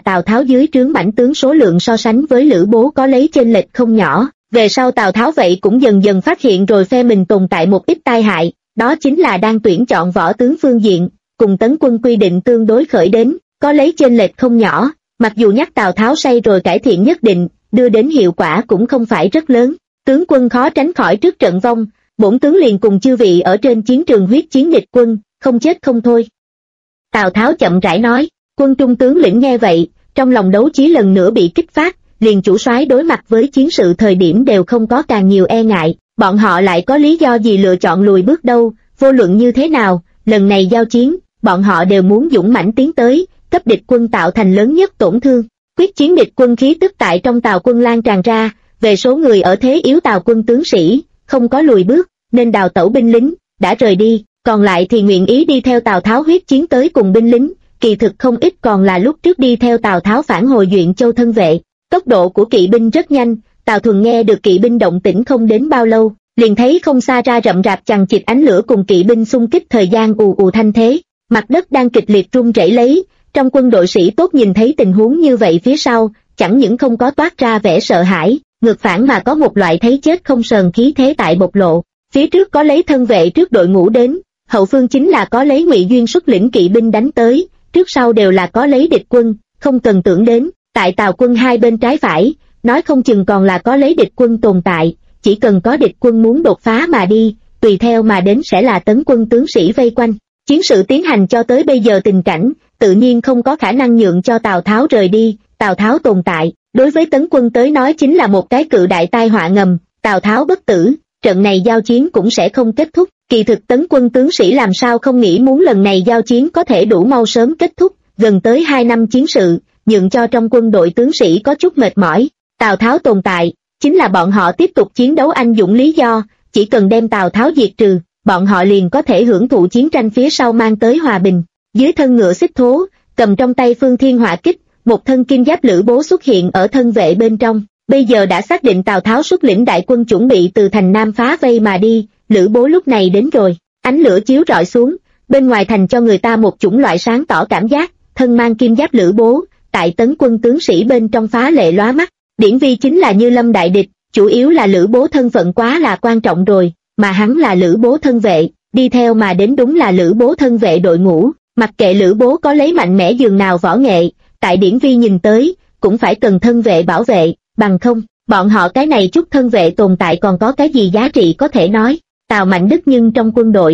Tào Tháo dưới trướng mãnh tướng số lượng so sánh với Lữ Bố có lấy chênh lệch không nhỏ. Về sau Tào Tháo vậy cũng dần dần phát hiện rồi phe mình tồn tại một ít tai hại, đó chính là đang tuyển chọn võ tướng phương diện, cùng tấn quân quy định tương đối khởi đến, có lấy chênh lệch không nhỏ, mặc dù nhắc Tào Tháo say rồi cải thiện nhất định, đưa đến hiệu quả cũng không phải rất lớn. Tướng quân khó tránh khỏi trước trận vong, bổn tướng liền cùng chư vị ở trên chiến trường huyết chiến địch quân, không chết không thôi. Tào Tháo chậm rãi nói. Quân trung tướng lĩnh nghe vậy, trong lòng đấu chí lần nữa bị kích phát, liền chủ soái đối mặt với chiến sự thời điểm đều không có càng nhiều e ngại, bọn họ lại có lý do gì lựa chọn lùi bước đâu, vô luận như thế nào, lần này giao chiến, bọn họ đều muốn dũng mãnh tiến tới, cấp địch quân tạo thành lớn nhất tổn thương. Quyết chiến địch quân khí tức tại trong Tào quân lan tràn ra, về số người ở thế yếu Tào quân tướng sĩ, không có lùi bước, nên đào tẩu binh lính, đã rời đi, còn lại thì nguyện ý đi theo Tào Tháo huyết chiến tới cùng binh lính. Kỳ thực không ít còn là lúc trước đi theo Tào Tháo phản hồi Duyện Châu thân vệ. Tốc độ của kỵ binh rất nhanh, Tào Thuần nghe được kỵ binh động tĩnh không đến bao lâu, liền thấy không xa ra rậm rạp chằng chịt ánh lửa cùng kỵ binh xung kích thời gian ù ù thanh thế, mặt đất đang kịch liệt rung rẩy lấy. Trong quân đội sĩ tốt nhìn thấy tình huống như vậy phía sau, chẳng những không có toát ra vẻ sợ hãi, ngược phản mà có một loại thấy chết không sờn khí thế tại bộc lộ. Phía trước có lấy thân vệ trước đội ngũ đến, hậu phương chính là có lấy Ngụy Duyên xuất lĩnh kỵ binh đánh tới. Trước sau đều là có lấy địch quân, không cần tưởng đến, tại Tào quân hai bên trái phải, nói không chừng còn là có lấy địch quân tồn tại, chỉ cần có địch quân muốn đột phá mà đi, tùy theo mà đến sẽ là tấn quân tướng sĩ vây quanh. Chiến sự tiến hành cho tới bây giờ tình cảnh, tự nhiên không có khả năng nhượng cho Tào Tháo rời đi, Tào Tháo tồn tại, đối với tấn quân tới nói chính là một cái cự đại tai họa ngầm, Tào Tháo bất tử, trận này giao chiến cũng sẽ không kết thúc. Kỳ thực tấn quân tướng sĩ làm sao không nghĩ muốn lần này giao chiến có thể đủ mau sớm kết thúc, gần tới 2 năm chiến sự, nhượng cho trong quân đội tướng sĩ có chút mệt mỏi. Tào Tháo tồn tại, chính là bọn họ tiếp tục chiến đấu anh dũng lý do, chỉ cần đem Tào Tháo diệt trừ, bọn họ liền có thể hưởng thụ chiến tranh phía sau mang tới hòa bình. Dưới thân ngựa xích thố, cầm trong tay phương thiên hỏa kích, một thân kim giáp Lữ Bố xuất hiện ở thân vệ bên trong, bây giờ đã xác định Tào Tháo xuất lĩnh đại quân chuẩn bị từ thành Nam phá vây mà đi. Lữ Bố lúc này đến rồi, ánh lửa chiếu rọi xuống, bên ngoài thành cho người ta một chủng loại sáng tỏ cảm giác, thân mang kim giáp Lữ Bố, tại tấn quân tướng sĩ bên trong phá lệ lóa mắt, điển vi chính là như lâm đại địch, chủ yếu là Lữ Bố thân phận quá là quan trọng rồi, mà hắn là Lữ Bố thân vệ, đi theo mà đến đúng là Lữ Bố thân vệ đội ngũ, mặc kệ Lữ Bố có lấy mạnh mẽ dường nào võ nghệ, tại điển vi nhìn tới, cũng phải cần thân vệ bảo vệ, bằng không, bọn họ cái này chút thân vệ tồn tại còn có cái gì giá trị có thể nói. Tào Mạnh Đức nhưng trong quân đội,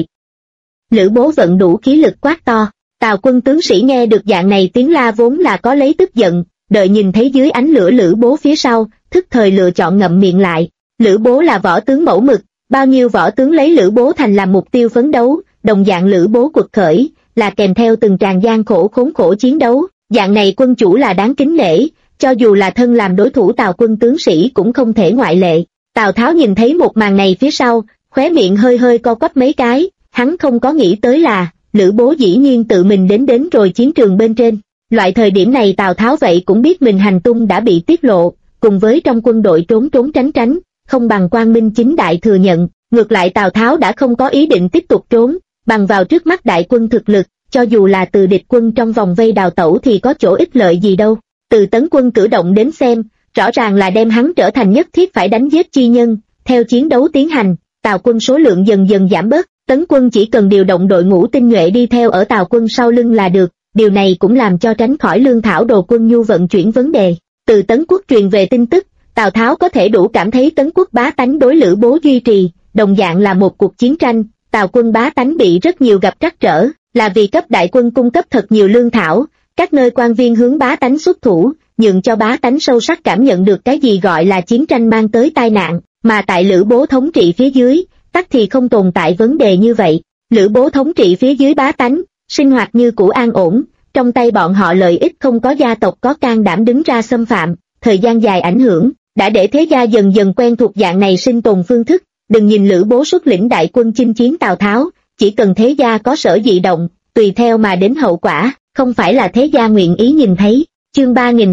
Lữ Bố vận đủ khí lực quát to, Tào quân tướng sĩ nghe được dạng này tiếng la vốn là có lấy tức giận, đợi nhìn thấy dưới ánh lửa Lữ Bố phía sau, thức thời lựa chọn ngậm miệng lại. Lữ Bố là võ tướng mẫu mực, bao nhiêu võ tướng lấy Lữ Bố thành làm mục tiêu phấn đấu, đồng dạng Lữ Bố quật khởi, là kèm theo từng tràng gian khổ khốn khổ chiến đấu, dạng này quân chủ là đáng kính nể, cho dù là thân làm đối thủ Tào quân tướng sĩ cũng không thể ngoại lệ. Tào Tháo nhìn thấy một màn này phía sau, khóe miệng hơi hơi co quắp mấy cái, hắn không có nghĩ tới là, Lữ Bố dĩ nhiên tự mình đến rồi chiến trường bên trên. Loại thời điểm này Tào Tháo vậy cũng biết mình hành tung đã bị tiết lộ, cùng với trong quân đội trốn tránh, không bằng quang minh chính đại thừa nhận, ngược lại Tào Tháo đã không có ý định tiếp tục trốn, bằng vào trước mắt đại quân thực lực, cho dù là từ địch quân trong vòng vây đào tẩu thì có chỗ ích lợi gì đâu. Từ tấn quân cử động đến xem, rõ ràng là đem hắn trở thành nhất thiết phải đánh giết chi nhân, theo chiến đấu tiến hành. Tào quân số lượng dần dần giảm bớt, tấn quân chỉ cần điều động đội ngũ tinh nhuệ đi theo ở Tào quân sau lưng là được, điều này cũng làm cho tránh khỏi lương thảo đồ quân nhu vận chuyển vấn đề. Từ Tấn Quốc truyền về tin tức, Tào Tháo có thể đủ cảm thấy Tấn Quốc bá tánh đối Lữ Bố duy trì, đồng dạng là một cuộc chiến tranh, Tào quân bá tánh bị rất nhiều gặp trắc trở, là vì cấp đại quân cung cấp thật nhiều lương thảo, các nơi quan viên hướng bá tánh xuất thủ, nhượng cho bá tánh sâu sắc cảm nhận được cái gì gọi là chiến tranh mang tới tai nạn. Mà tại Lữ Bố thống trị phía dưới, tắc thì không tồn tại vấn đề như vậy. Lữ Bố thống trị phía dưới bá tánh, sinh hoạt như cũ an ổn, trong tay bọn họ lợi ích không có gia tộc có can đảm đứng ra xâm phạm, thời gian dài ảnh hưởng, đã để thế gia dần dần quen thuộc dạng này sinh tồn phương thức. Đừng nhìn Lữ Bố xuất lĩnh đại quân chinh chiến Tào Tháo, chỉ cần thế gia có sở dị động, tùy theo mà đến hậu quả, không phải là thế gia nguyện ý nhìn thấy. Chương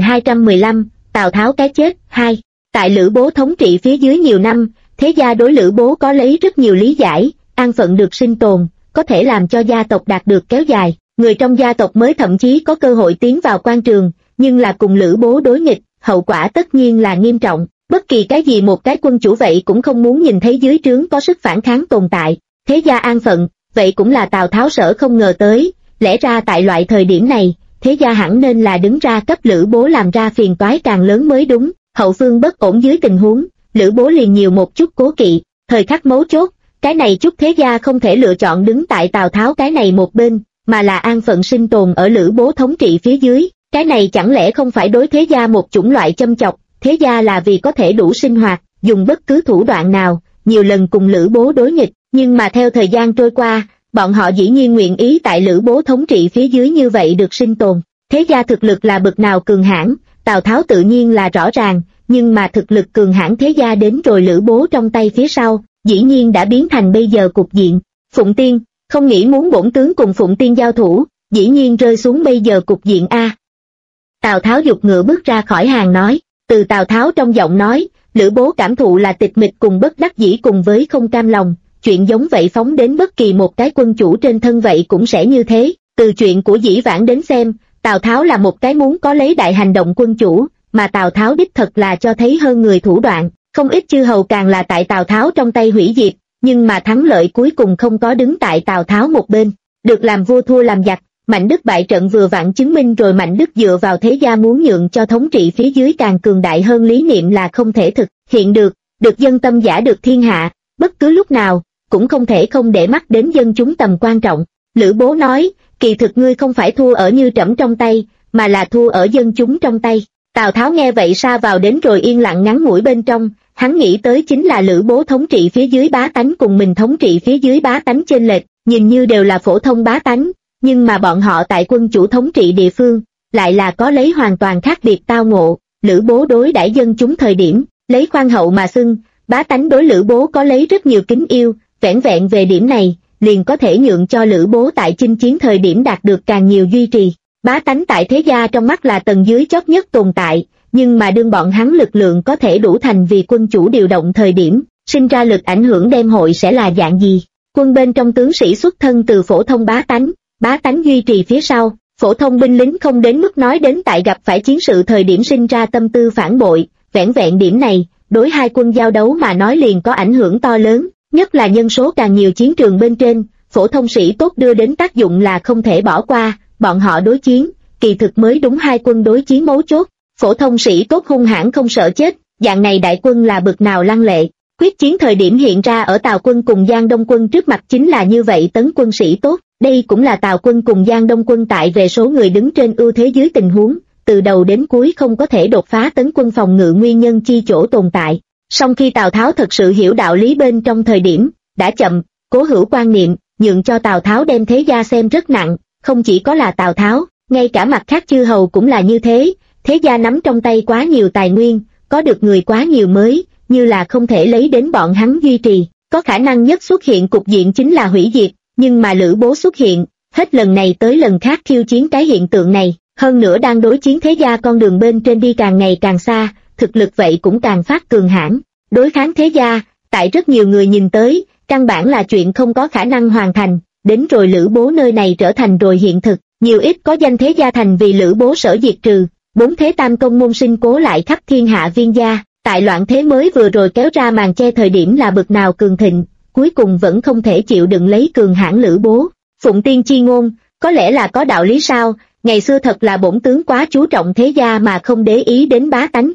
3215, Tào Tháo cái chết, 2. Tại Lữ Bố thống trị phía dưới nhiều năm, thế gia đối Lữ Bố có lấy rất nhiều lý giải, an phận được sinh tồn, có thể làm cho gia tộc đạt được kéo dài, người trong gia tộc mới thậm chí có cơ hội tiến vào quan trường, nhưng là cùng Lữ Bố đối nghịch, hậu quả tất nhiên là nghiêm trọng. Bất kỳ cái gì một cái quân chủ vậy cũng không muốn nhìn thấy dưới trướng có sức phản kháng tồn tại. Thế gia an phận, vậy cũng là Tào Tháo sợ không ngờ tới. Lẽ ra tại loại thời điểm này, thế gia hẳn nên là đứng ra cấp Lữ Bố làm ra phiền toái càng lớn mới đúng. Hậu phương bất ổn dưới tình huống, Lữ Bố liền nhiều một chút cố kỵ. Thời khắc mấu chốt, cái này chút thế gia không thể lựa chọn đứng tại Tào Tháo cái này một bên, mà là an phận sinh tồn ở Lữ Bố thống trị phía dưới. Cái này chẳng lẽ không phải đối thế gia một chủng loại châm chọc? Thế gia là vì có thể đủ sinh hoạt, dùng bất cứ thủ đoạn nào, nhiều lần cùng Lữ Bố đối nghịch, nhưng mà theo thời gian trôi qua, bọn họ dĩ nhiên nguyện ý tại Lữ Bố thống trị phía dưới như vậy được sinh tồn. Thế gia thực lực là bực nào cường hãn, Tào Tháo tự nhiên là rõ ràng, nhưng mà thực lực cường hãn thế gia đến rồi Lữ Bố trong tay phía sau, dĩ nhiên đã biến thành bây giờ cục diện. Phụng Tiên, không nghĩ muốn bổn tướng cùng Phụng Tiên giao thủ, dĩ nhiên rơi xuống bây giờ cục diện a. Tào Tháo giục ngựa bước ra khỏi hàng nói. Từ Tào Tháo trong giọng nói, Lữ Bố cảm thụ là tịch mịch cùng bất đắc dĩ cùng với không cam lòng, chuyện giống vậy phóng đến bất kỳ một cái quân chủ trên thân vậy cũng sẽ như thế. Từ chuyện của dĩ vãng đến xem, Tào Tháo là một cái muốn có lấy đại hành động quân chủ, mà Tào Tháo đích thật là cho thấy hơn người thủ đoạn, không ít chư hầu càng là tại Tào Tháo trong tay hủy diệt, nhưng mà thắng lợi cuối cùng không có đứng tại Tào Tháo một bên, được làm vua thua làm giặc. Mạnh Đức bại trận vừa vặn chứng minh rồi Mạnh Đức dựa vào thế gia muốn nhượng cho thống trị phía dưới càng cường đại hơn lý niệm là không thể thực hiện được dân tâm giả được thiên hạ, bất cứ lúc nào, cũng không thể không để mắt đến dân chúng tầm quan trọng. Lữ Bố nói, kỳ thực ngươi không phải thua ở Như Trẫm trong tay, mà là thua ở dân chúng trong tay. Tào Tháo nghe vậy sa vào đến rồi yên lặng ngắn ngủi bên trong, hắn nghĩ tới chính là Lữ Bố thống trị phía dưới bá tánh cùng mình thống trị phía dưới bá tánh chênh lệch, nhìn như đều là phổ thông bá tánh, nhưng mà bọn họ tại quân chủ thống trị địa phương, lại là có lấy hoàn toàn khác biệt tao ngộ. Lữ Bố đối đãi dân chúng thời điểm, lấy khoan hậu mà xưng, bá tánh đối Lữ Bố có lấy rất nhiều kính yêu, vẻn vẹn về điểm này, liền có thể nhượng cho Lữ Bố tại chinh chiến thời điểm đạt được càng nhiều duy trì. Bá tánh tại thế gia trong mắt là tầng dưới chót nhất tồn tại, nhưng mà đương bọn hắn lực lượng có thể đủ thành vì quân chủ điều động thời điểm, sinh ra lực ảnh hưởng đem hội sẽ là dạng gì? Quân bên trong tướng sĩ xuất thân từ phổ thông bá tánh duy trì phía sau, phổ thông binh lính không đến mức nói đến tại gặp phải chiến sự thời điểm sinh ra tâm tư phản bội, vẻn vẹn điểm này, đối hai quân giao đấu mà nói liền có ảnh hưởng to lớn, nhất là nhân số càng nhiều chiến trường bên trên, phổ thông sĩ tốt đưa đến tác dụng là không thể bỏ qua, bọn họ đối chiến, kỳ thực mới đúng hai quân đối chiến mấu chốt, phổ thông sĩ tốt hung hãn không sợ chết, dạng này đại quân là bực nào lăng lệ. Quyết chiến thời điểm hiện ra ở Tào quân cùng Giang Đông quân trước mặt chính là như vậy tấn quân sĩ tốt, đây cũng là Tào quân cùng Giang Đông quân tại về số người đứng trên ưu thế dưới tình huống, từ đầu đến cuối không có thể đột phá tấn quân phòng ngự nguyên nhân chi chỗ tồn tại. Song khi Tào Tháo thật sự hiểu đạo lý bên trong thời điểm, đã chậm, Cố Hữu quan niệm, nhượng cho Tào Tháo đem thế gia xem rất nặng, không chỉ có là Tào Tháo, ngay cả mặt khác chư hầu cũng là như thế, thế gia nắm trong tay quá nhiều tài nguyên, có được người quá nhiều mới, như là không thể lấy đến bọn hắn duy trì, có khả năng nhất xuất hiện cục diện chính là hủy diệt, nhưng mà Lữ Bố xuất hiện, hết lần này tới lần khác khiêu chiến cái hiện tượng này, hơn nữa đang đối chiến thế gia con đường bên trên đi càng ngày càng xa, thực lực vậy cũng càng phát cường hãn, đối kháng thế gia, tại rất nhiều người nhìn tới, căn bản là chuyện không có khả năng hoàn thành, đến rồi Lữ Bố nơi này trở thành rồi hiện thực, nhiều ít có danh thế gia thành vì Lữ Bố sở diệt trừ, bốn thế tam công môn sinh cố lại khắp thiên hạ viên gia. Tại loạn thế mới vừa rồi kéo ra màn che thời điểm là bực nào cường thịnh, cuối cùng vẫn không thể chịu đựng lấy cường hãn Lữ Bố. Phụng Tiên chi ngôn, có lẽ là có đạo lý sao, ngày xưa thật là bổn tướng quá chú trọng thế gia mà không để ý đến bá tánh.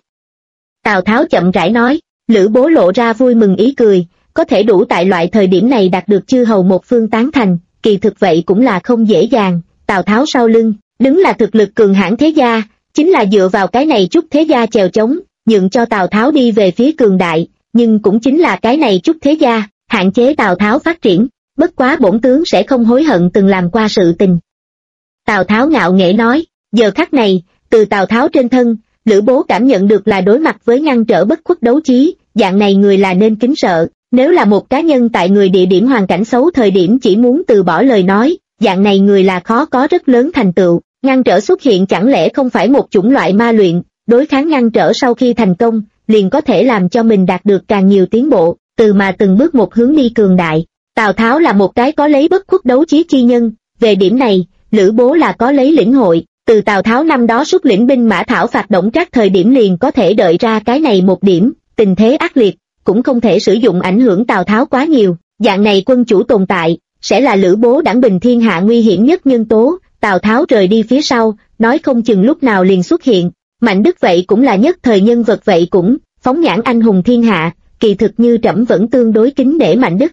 Tào Tháo chậm rãi nói, Lữ Bố lộ ra vui mừng ý cười, có thể đủ tại loại thời điểm này đạt được chư hầu một phương tán thành, kỳ thực vậy cũng là không dễ dàng. Tào Tháo sau lưng, đứng là thực lực cường hãn thế gia, chính là dựa vào cái này chút thế gia chèo chống, nhượng cho Tào Tháo đi về phía cường đại, nhưng cũng chính là cái này chút thế gia, hạn chế Tào Tháo phát triển, bất quá bổn tướng sẽ không hối hận từng làm qua sự tình. Tào Tháo ngạo nghễ nói, giờ khắc này, từ Tào Tháo trên thân, Lữ Bố cảm nhận được là đối mặt với ngăn trở bất khuất đấu chí, dạng này người là nên kính sợ, nếu là một cá nhân tại người địa điểm hoàn cảnh xấu thời điểm chỉ muốn từ bỏ lời nói, dạng này người là khó có rất lớn thành tựu, ngăn trở xuất hiện chẳng lẽ không phải một chủng loại ma luyện, đối kháng ngăn trở sau khi thành công, liền có thể làm cho mình đạt được càng nhiều tiến bộ, từ mà từng bước một hướng đi cường đại. Tào Tháo là một cái có lấy bất khuất đấu chí chi nhân, về điểm này, Lữ Bố là có lấy lĩnh hội, Từ Tào Tháo năm đó xuất lĩnh binh mã thảo phạt Đổng Trác thời điểm liền có thể đợi ra cái này một điểm, tình thế ác liệt, cũng không thể sử dụng ảnh hưởng Tào Tháo quá nhiều, dạng này quân chủ tồn tại, sẽ là Lữ Bố đãng bình thiên hạ nguy hiểm nhất nhân tố. Tào Tháo rời đi phía sau, nói không chừng lúc nào liền xuất hiện. Mạnh Đức vậy cũng là nhất thời nhân vật, vậy cũng phóng nhãn anh hùng thiên hạ, kỳ thực như trẫm vẫn tương đối kính nể Mạnh Đức.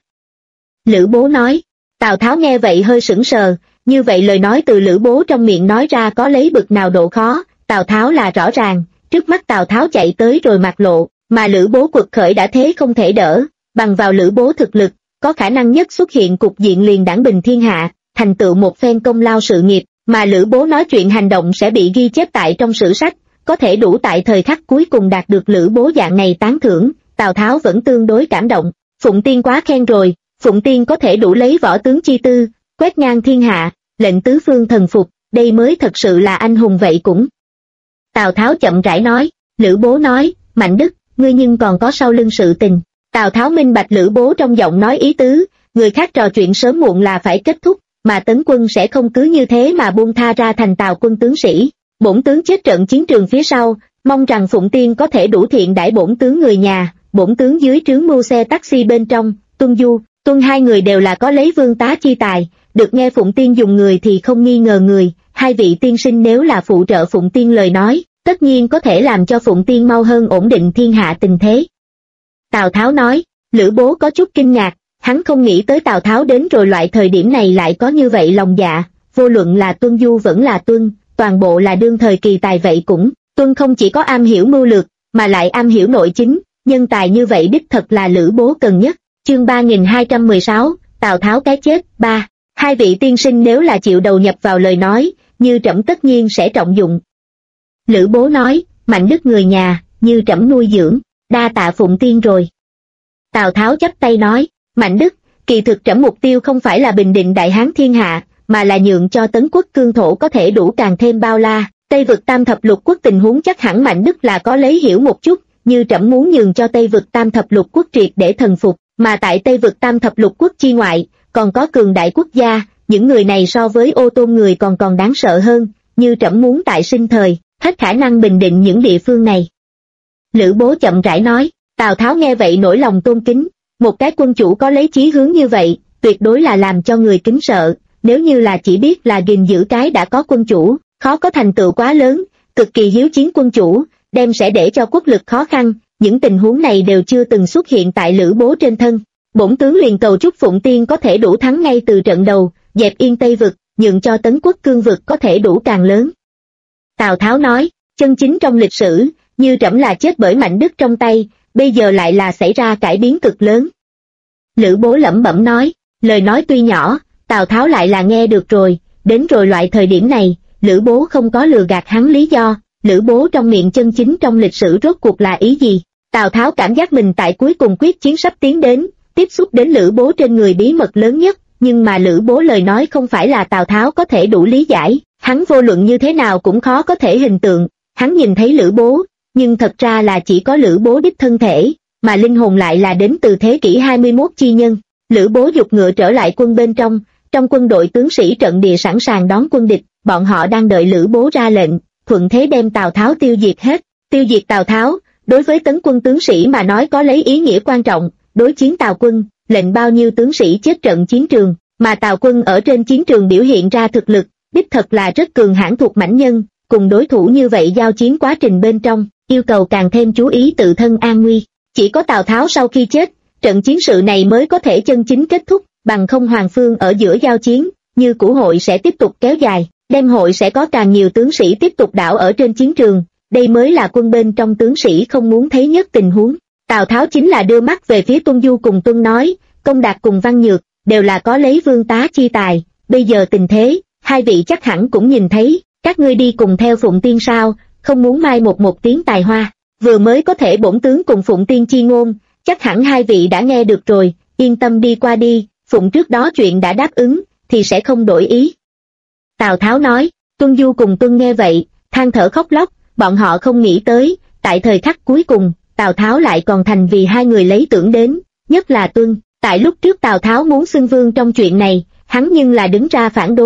Lữ Bố nói. Tào Tháo nghe vậy hơi sững sờ, như vậy lời nói từ Lữ Bố trong miệng nói ra có lấy bực nào độ khó, Tào Tháo là rõ ràng. Trước mắt Tào Tháo chạy tới rồi mặt lộ, mà Lữ Bố quật khởi đã thế không thể đỡ, bằng vào Lữ Bố thực lực, có khả năng nhất xuất hiện cục diện liền đãng bình thiên hạ, thành tựu một phen công lao sự nghiệp, mà Lữ Bố nói chuyện hành động sẽ bị ghi chép tại trong sử sách, có thể đủ tại thời khắc cuối cùng đạt được Lữ Bố dạng này tán thưởng, Tào Tháo vẫn tương đối cảm động. Phụng Tiên quá khen rồi, Phụng Tiên có thể đủ lấy võ tướng chi tư, quét ngang thiên hạ, lệnh tứ phương thần phục, đây mới thật sự là anh hùng vậy cũng. Tào Tháo chậm rãi nói. Lữ Bố nói, Mạnh Đức, ngươi nhưng còn có sau lưng sự tình. Tào Tháo minh bạch Lữ Bố trong giọng nói ý tứ, người khác trò chuyện sớm muộn là phải kết thúc, mà Tấn quân sẽ không cứ như thế mà buông tha ra thành Tào quân tướng sĩ. Bổn tướng chết trận chiến trường phía sau, mong rằng Phụng Tiên có thể đủ thiện đãi bổn tướng người nhà. Bổn tướng dưới trướng mưu xe taxi bên trong, Tuân Du, Tuân hai người đều là có lấy vương tá chi tài, được nghe Phụng Tiên dùng người thì không nghi ngờ người. Hai vị tiên sinh nếu là phụ trợ Phụng Tiên lời nói, tất nhiên có thể làm cho Phụng Tiên mau hơn ổn định thiên hạ tình thế. Tào Tháo nói. Lữ Bố có chút kinh ngạc, hắn không nghĩ tới Tào Tháo đến rồi loại thời điểm này lại có như vậy lòng dạ, vô luận là Tuân Du vẫn là Tuân, toàn bộ là đương thời kỳ tài vậy cũng. Tuân không chỉ có am hiểu mưu lược, mà lại am hiểu nội chính, nhân tài như vậy đích thật là Lữ Bố cần nhất. Chương 3216, Tào Tháo cái chết. 3. Hai vị tiên sinh nếu là chịu đầu nhập vào lời nói, như trẫm tất nhiên sẽ trọng dụng. Lữ Bố nói. Mạnh Đức người nhà, như trẫm nuôi dưỡng, đa tạ Phụng Tiên rồi. Tào Tháo chắp tay nói. Mạnh Đức, kỳ thực trẫm mục tiêu không phải là bình định đại hán thiên hạ, mà là nhượng cho Tấn quốc cương thổ có thể đủ càng thêm bao la. Tây vực tam thập lục quốc tình huống chắc hẳn Mạnh Đức là có lấy hiểu một chút, như trẫm muốn nhường cho Tây vực tam thập lục quốc triệt để thần phục, mà tại Tây vực tam thập lục quốc chi ngoại, còn có cường đại quốc gia, những người này so với Ô Tôn người còn đáng sợ hơn, như trẫm muốn tại sinh thời, hết khả năng bình định những địa phương này. Lữ Bố chậm rãi nói. Tào Tháo nghe vậy nổi lòng tôn kính, một cái quân chủ có lấy chí hướng như vậy, tuyệt đối là làm cho người kính sợ, nếu như là chỉ biết là gìn giữ cái đã có quân chủ, khó có thành tựu quá lớn, cực kỳ hiếu chiến quân chủ, đem sẽ để cho quốc lực khó khăn, những tình huống này đều chưa từng xuất hiện tại Lữ Bố trên thân. Bổn tướng liền cầu chúc Phụng Tiên có thể đủ thắng ngay từ trận đầu, dẹp yên Tây vực, nhượng cho Tấn quốc cương vực có thể đủ càng lớn. Tào Tháo nói. Chân chính trong lịch sử, như trẫm là chết bởi Mạnh Đức trong tay, bây giờ lại là xảy ra cải biến cực lớn. Lữ Bố lẩm bẩm nói. Lời nói tuy nhỏ, Tào Tháo lại là nghe được rồi, đến rồi loại thời điểm này, Lữ Bố không có lừa gạt hắn lý do. Lữ Bố trong miệng chân chính trong lịch sử rốt cuộc là ý gì? Tào Tháo cảm giác mình tại cuối cùng quyết chiến sắp tiến đến, tiếp xúc đến Lữ Bố trên người bí mật lớn nhất, nhưng mà Lữ Bố lời nói không phải là Tào Tháo có thể đủ lý giải, hắn vô luận như thế nào cũng khó có thể hình tượng. Hắn nhìn thấy Lữ Bố, nhưng thật ra là chỉ có Lữ Bố đích thân thể, mà linh hồn lại là đến từ thế kỷ 21 chi nhân. Lữ Bố giục ngựa trở lại quân bên trong quân đội tướng sĩ trận địa sẵn sàng đón quân địch, bọn họ đang đợi Lữ Bố ra lệnh, thuận thế đem Tào Tháo tiêu diệt hết. Tiêu diệt Tào Tháo, đối với Tấn quân tướng sĩ mà nói có lấy ý nghĩa quan trọng, đối chiến Tào quân, lệnh bao nhiêu tướng sĩ chết trận chiến trường, mà Tào quân ở trên chiến trường biểu hiện ra thực lực, đích thật là rất cường hãn thuộc mãnh nhân, cùng đối thủ như vậy giao chiến quá trình bên trong, yêu cầu càng thêm chú ý tự thân an nguy. Chỉ có Tào Tháo sau khi chết, trận chiến sự này mới có thể chân chính kết thúc, bằng không Hoàng Phương ở giữa giao chiến, như cũ hội sẽ tiếp tục kéo dài, đêm hội sẽ có càng nhiều tướng sĩ tiếp tục đảo ở trên chiến trường, đây mới là quân bên trong tướng sĩ không muốn thấy nhất tình huống. Tào Tháo chính là đưa mắt về phía Tuân Du cùng Tuân nói, Công Đạt cùng Văn Nhược, đều là có lấy vương tá chi tài, bây giờ tình thế, hai vị chắc hẳn cũng nhìn thấy, các ngươi đi cùng theo Phụng Tiên sao, không muốn mai một tiếng tài hoa, vừa mới có thể bổn tướng cùng Phụng Tiên chi ngôn, chắc hẳn hai vị đã nghe được rồi, yên tâm đi qua đi, Phụng trước đó chuyện đã đáp ứng, thì sẽ không đổi ý. Tào Tháo nói. Tuân Du cùng Tuân nghe vậy, than thở khóc lóc, bọn họ không nghĩ tới, tại thời khắc cuối cùng, Tào Tháo lại còn thành vì hai người lấy tưởng đến, nhất là Tuân, tại lúc trước Tào Tháo muốn xưng vương trong chuyện này, hắn nhưng là đứng ra phản đối,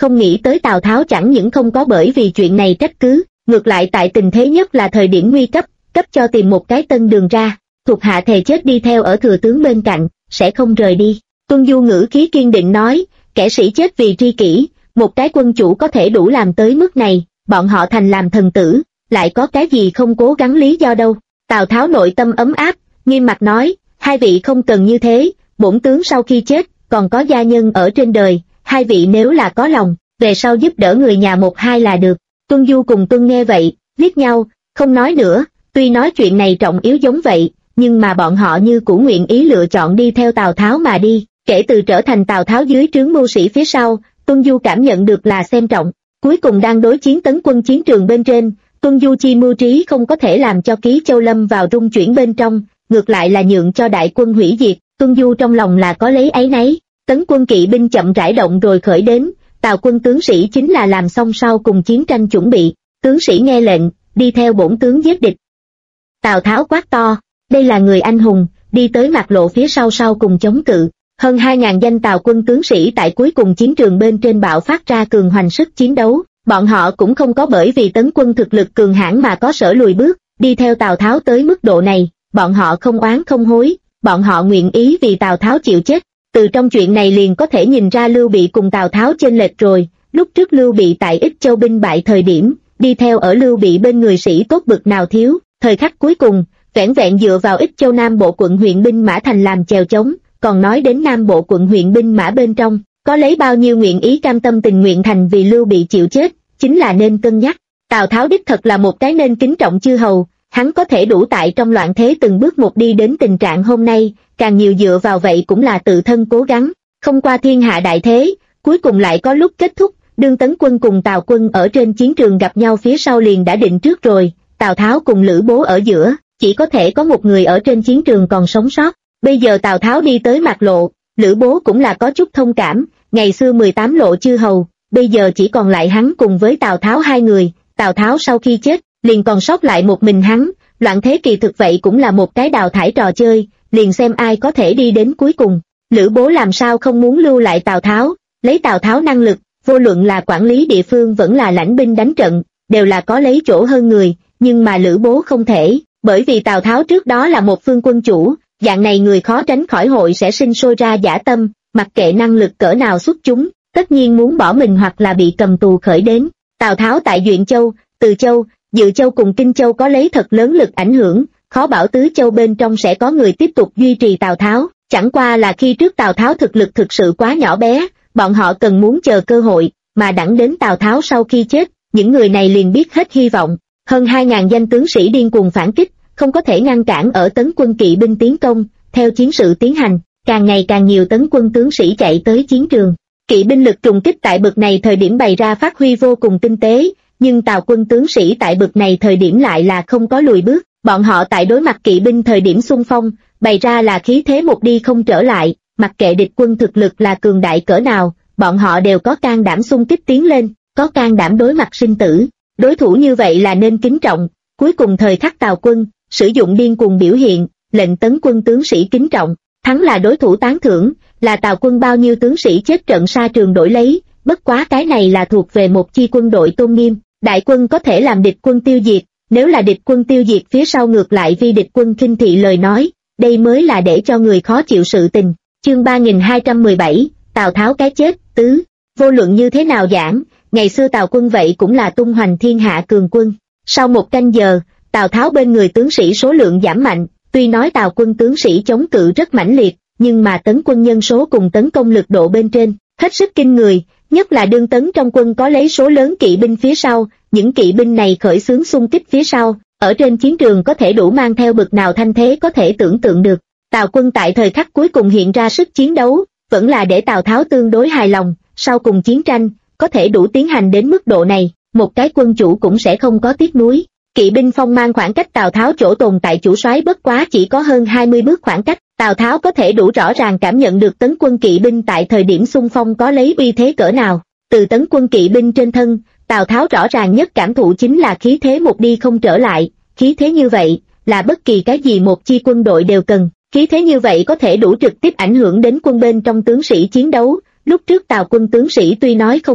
không nghĩ tới Tào Tháo chẳng những không có bởi vì chuyện này trách cứ, ngược lại tại tình thế nhất là thời điểm nguy cấp, cấp cho tìm một cái tân đường ra, thuộc hạ thề chết đi theo ở thừa tướng bên cạnh, sẽ không rời đi. Tuân Du ngữ khí kiên định nói, kẻ sĩ chết vì tri kỷ, một cái quân chủ có thể đủ làm tới mức này, bọn họ thành làm thần tử, lại có cái gì không cố gắng lý do đâu. Tào Tháo nội tâm ấm áp, nghiêm mặt nói, hai vị không cần như thế, bổn tướng sau khi chết, còn có gia nhân ở trên đời, hai vị nếu là có lòng, về sau giúp đỡ người nhà một hai là được. Tuân Du cùng Tuân nghe vậy, liếc nhau, không nói nữa, tuy nói chuyện này trọng yếu giống vậy, nhưng mà bọn họ như cũng nguyện ý lựa chọn đi theo Tào Tháo mà đi. Kể từ trở thành Tào Tháo dưới trướng mưu sĩ phía sau, Tuân Du cảm nhận được là xem trọng. Cuối cùng đang đối chiến tấn quân chiến trường bên trên, Tuân Du chi mưu trí không có thể làm cho Ký Châu lâm vào rung chuyển bên trong, ngược lại là nhượng cho đại quân hủy diệt. Tuân Du trong lòng là có lấy áy náy. Tấn quân kỵ binh chậm rãi động rồi khởi đến, Tào quân tướng sĩ chính là làm xong sau cùng chiến tranh chuẩn bị. Tướng sĩ nghe lệnh, đi theo bổn tướng giết địch. Tào Tháo quát to, đây là người anh hùng, đi tới mặt lộ phía sau sau cùng chống cự. Hơn 2.000 danh Tào quân tướng sĩ tại cuối cùng chiến trường bên trên bạo phát ra cường hoành sức chiến đấu, bọn họ cũng không có bởi vì tấn quân thực lực cường hãn mà có sở lùi bước, đi theo Tào Tháo tới mức độ này, bọn họ không oán không hối, bọn họ nguyện ý vì Tào Tháo chịu chết. Từ trong chuyện này liền có thể nhìn ra Lưu Bị cùng Tào Tháo chênh lệch rồi. Lúc trước Lưu Bị tại Ích Châu binh bại thời điểm, đi theo ở Lưu Bị bên người sĩ tốt bực nào thiếu, thời khắc cuối cùng, vẻn vẹn dựa vào Ích Châu Nam Bộ quận huyện binh mã thành làm chèo chống, còn nói đến Nam Bộ quận huyện binh mã bên trong, có lấy bao nhiêu nguyện ý cam tâm tình nguyện thành vì Lưu Bị chịu chết, chính là nên cân nhắc. Tào Tháo đích thật là một cái nên kính trọng chư hầu, hắn có thể đủ tại trong loạn thế từng bước một đi đến tình trạng hôm nay, càng nhiều dựa vào vậy cũng là tự thân cố gắng, không qua thiên hạ đại thế, cuối cùng lại có lúc kết thúc. Đương Tấn quân cùng Tào quân ở trên chiến trường gặp nhau phía sau liền đã định trước rồi, Tào Tháo cùng Lữ Bố ở giữa, chỉ có thể có một người ở trên chiến trường còn sống sót. Bây giờ Tào Tháo đi tới mặt lộ, Lữ Bố cũng là có chút thông cảm, ngày xưa 18 lộ chư hầu, bây giờ chỉ còn lại hắn cùng với Tào Tháo hai người, Tào Tháo sau khi chết, liền còn sót lại một mình hắn, loạn thế kỳ thực vậy cũng là một cái đào thải trò chơi, liền xem ai có thể đi đến cuối cùng. Lữ Bố làm sao không muốn lưu lại Tào Tháo, lấy Tào Tháo năng lực, vô luận là quản lý địa phương vẫn là lãnh binh đánh trận, đều là có lấy chỗ hơn người, nhưng mà Lữ Bố không thể, bởi vì Tào Tháo trước đó là một phương quân chủ, dạng này người khó tránh khỏi hội sẽ sinh sôi ra dã tâm, mặc kệ năng lực cỡ nào xuất chúng, tất nhiên muốn bỏ mình hoặc là bị cầm tù khởi đến. Tào Tháo tại Duyện Châu, Từ Châu, Dự Châu cùng Kinh Châu có lấy thật lớn lực ảnh hưởng, khó bảo tứ châu bên trong sẽ có người tiếp tục duy trì Tào Tháo, chẳng qua là khi trước Tào Tháo thực lực thực sự quá nhỏ bé, bọn họ cần muốn chờ cơ hội, mà đẳng đến Tào Tháo sau khi chết, những người này liền biết hết hy vọng. Hơn 2.000 danh tướng sĩ điên cuồng phản kích, không có thể ngăn cản ở tấn quân kỵ binh tiến công, theo chiến sự tiến hành, càng ngày càng nhiều tấn quân tướng sĩ chạy tới chiến trường. Kỵ binh lực trùng kích tại bực này thời điểm bày ra phát huy vô cùng tinh tế, nhưng Tào quân tướng sĩ tại bực này thời điểm lại là không có lùi bước, bọn họ tại đối mặt kỵ binh thời điểm xung phong, bày ra là khí thế một đi không trở lại, mặc kệ địch quân thực lực là cường đại cỡ nào, bọn họ đều có can đảm xung kích tiến lên, có can đảm đối mặt sinh tử. Đối thủ như vậy là nên kính trọng. Cuối cùng thời khắc Tào quân sử dụng điên cuồng biểu hiện, lệnh tấn quân tướng sĩ kính trọng, thắng là đối thủ tán thưởng, là Tào quân bao nhiêu tướng sĩ chết trận xa trường đổi lấy, bất quá cái này là thuộc về một chi quân đội tôn nghiêm. Đại quân có thể làm địch quân tiêu diệt, nếu là địch quân tiêu diệt phía sau ngược lại vì địch quân khinh thị lời nói, đây mới là để cho người khó chịu sự tình. Chương 3217, Tào Tháo cái chết, tứ. Vô luận như thế nào giảng, ngày xưa Tào quân vậy cũng là tung hoành thiên hạ cường quân. Sau một canh giờ, Tào Tháo bên người tướng sĩ số lượng giảm mạnh, tuy nói Tào quân tướng sĩ chống cự rất mãnh liệt, nhưng mà tấn quân nhân số cùng tấn công lực độ bên trên, hết sức kinh người, nhất là đương tấn trong quân có lấy số lớn kỵ binh phía sau, những kỵ binh này khởi xướng xung kích phía sau, ở trên chiến trường có thể đủ mang theo bực nào thanh thế có thể tưởng tượng được. Tào quân tại thời khắc cuối cùng hiện ra sức chiến đấu, vẫn là để Tào Tháo tương đối hài lòng, sau cùng chiến tranh, có thể đủ tiến hành đến mức độ này, một cái quân chủ cũng sẽ không có tiếc nuối. Kỵ binh phong mang khoảng cách Tào Tháo chỗ tồn tại chủ soái bất quá chỉ có hơn 20 bước khoảng cách, Tào Tháo có thể đủ rõ ràng cảm nhận được tấn quân kỵ binh tại thời điểm xung phong có lấy uy thế cỡ nào. Từ tấn quân kỵ binh trên thân, Tào Tháo rõ ràng nhất cảm thụ chính là khí thế một đi không trở lại, khí thế như vậy, là bất kỳ cái gì một chi quân đội đều cần, khí thế như vậy có thể đủ trực tiếp ảnh hưởng đến quân bên trong tướng sĩ chiến đấu. Lúc trước Tào quân tướng sĩ tuy nói không ít,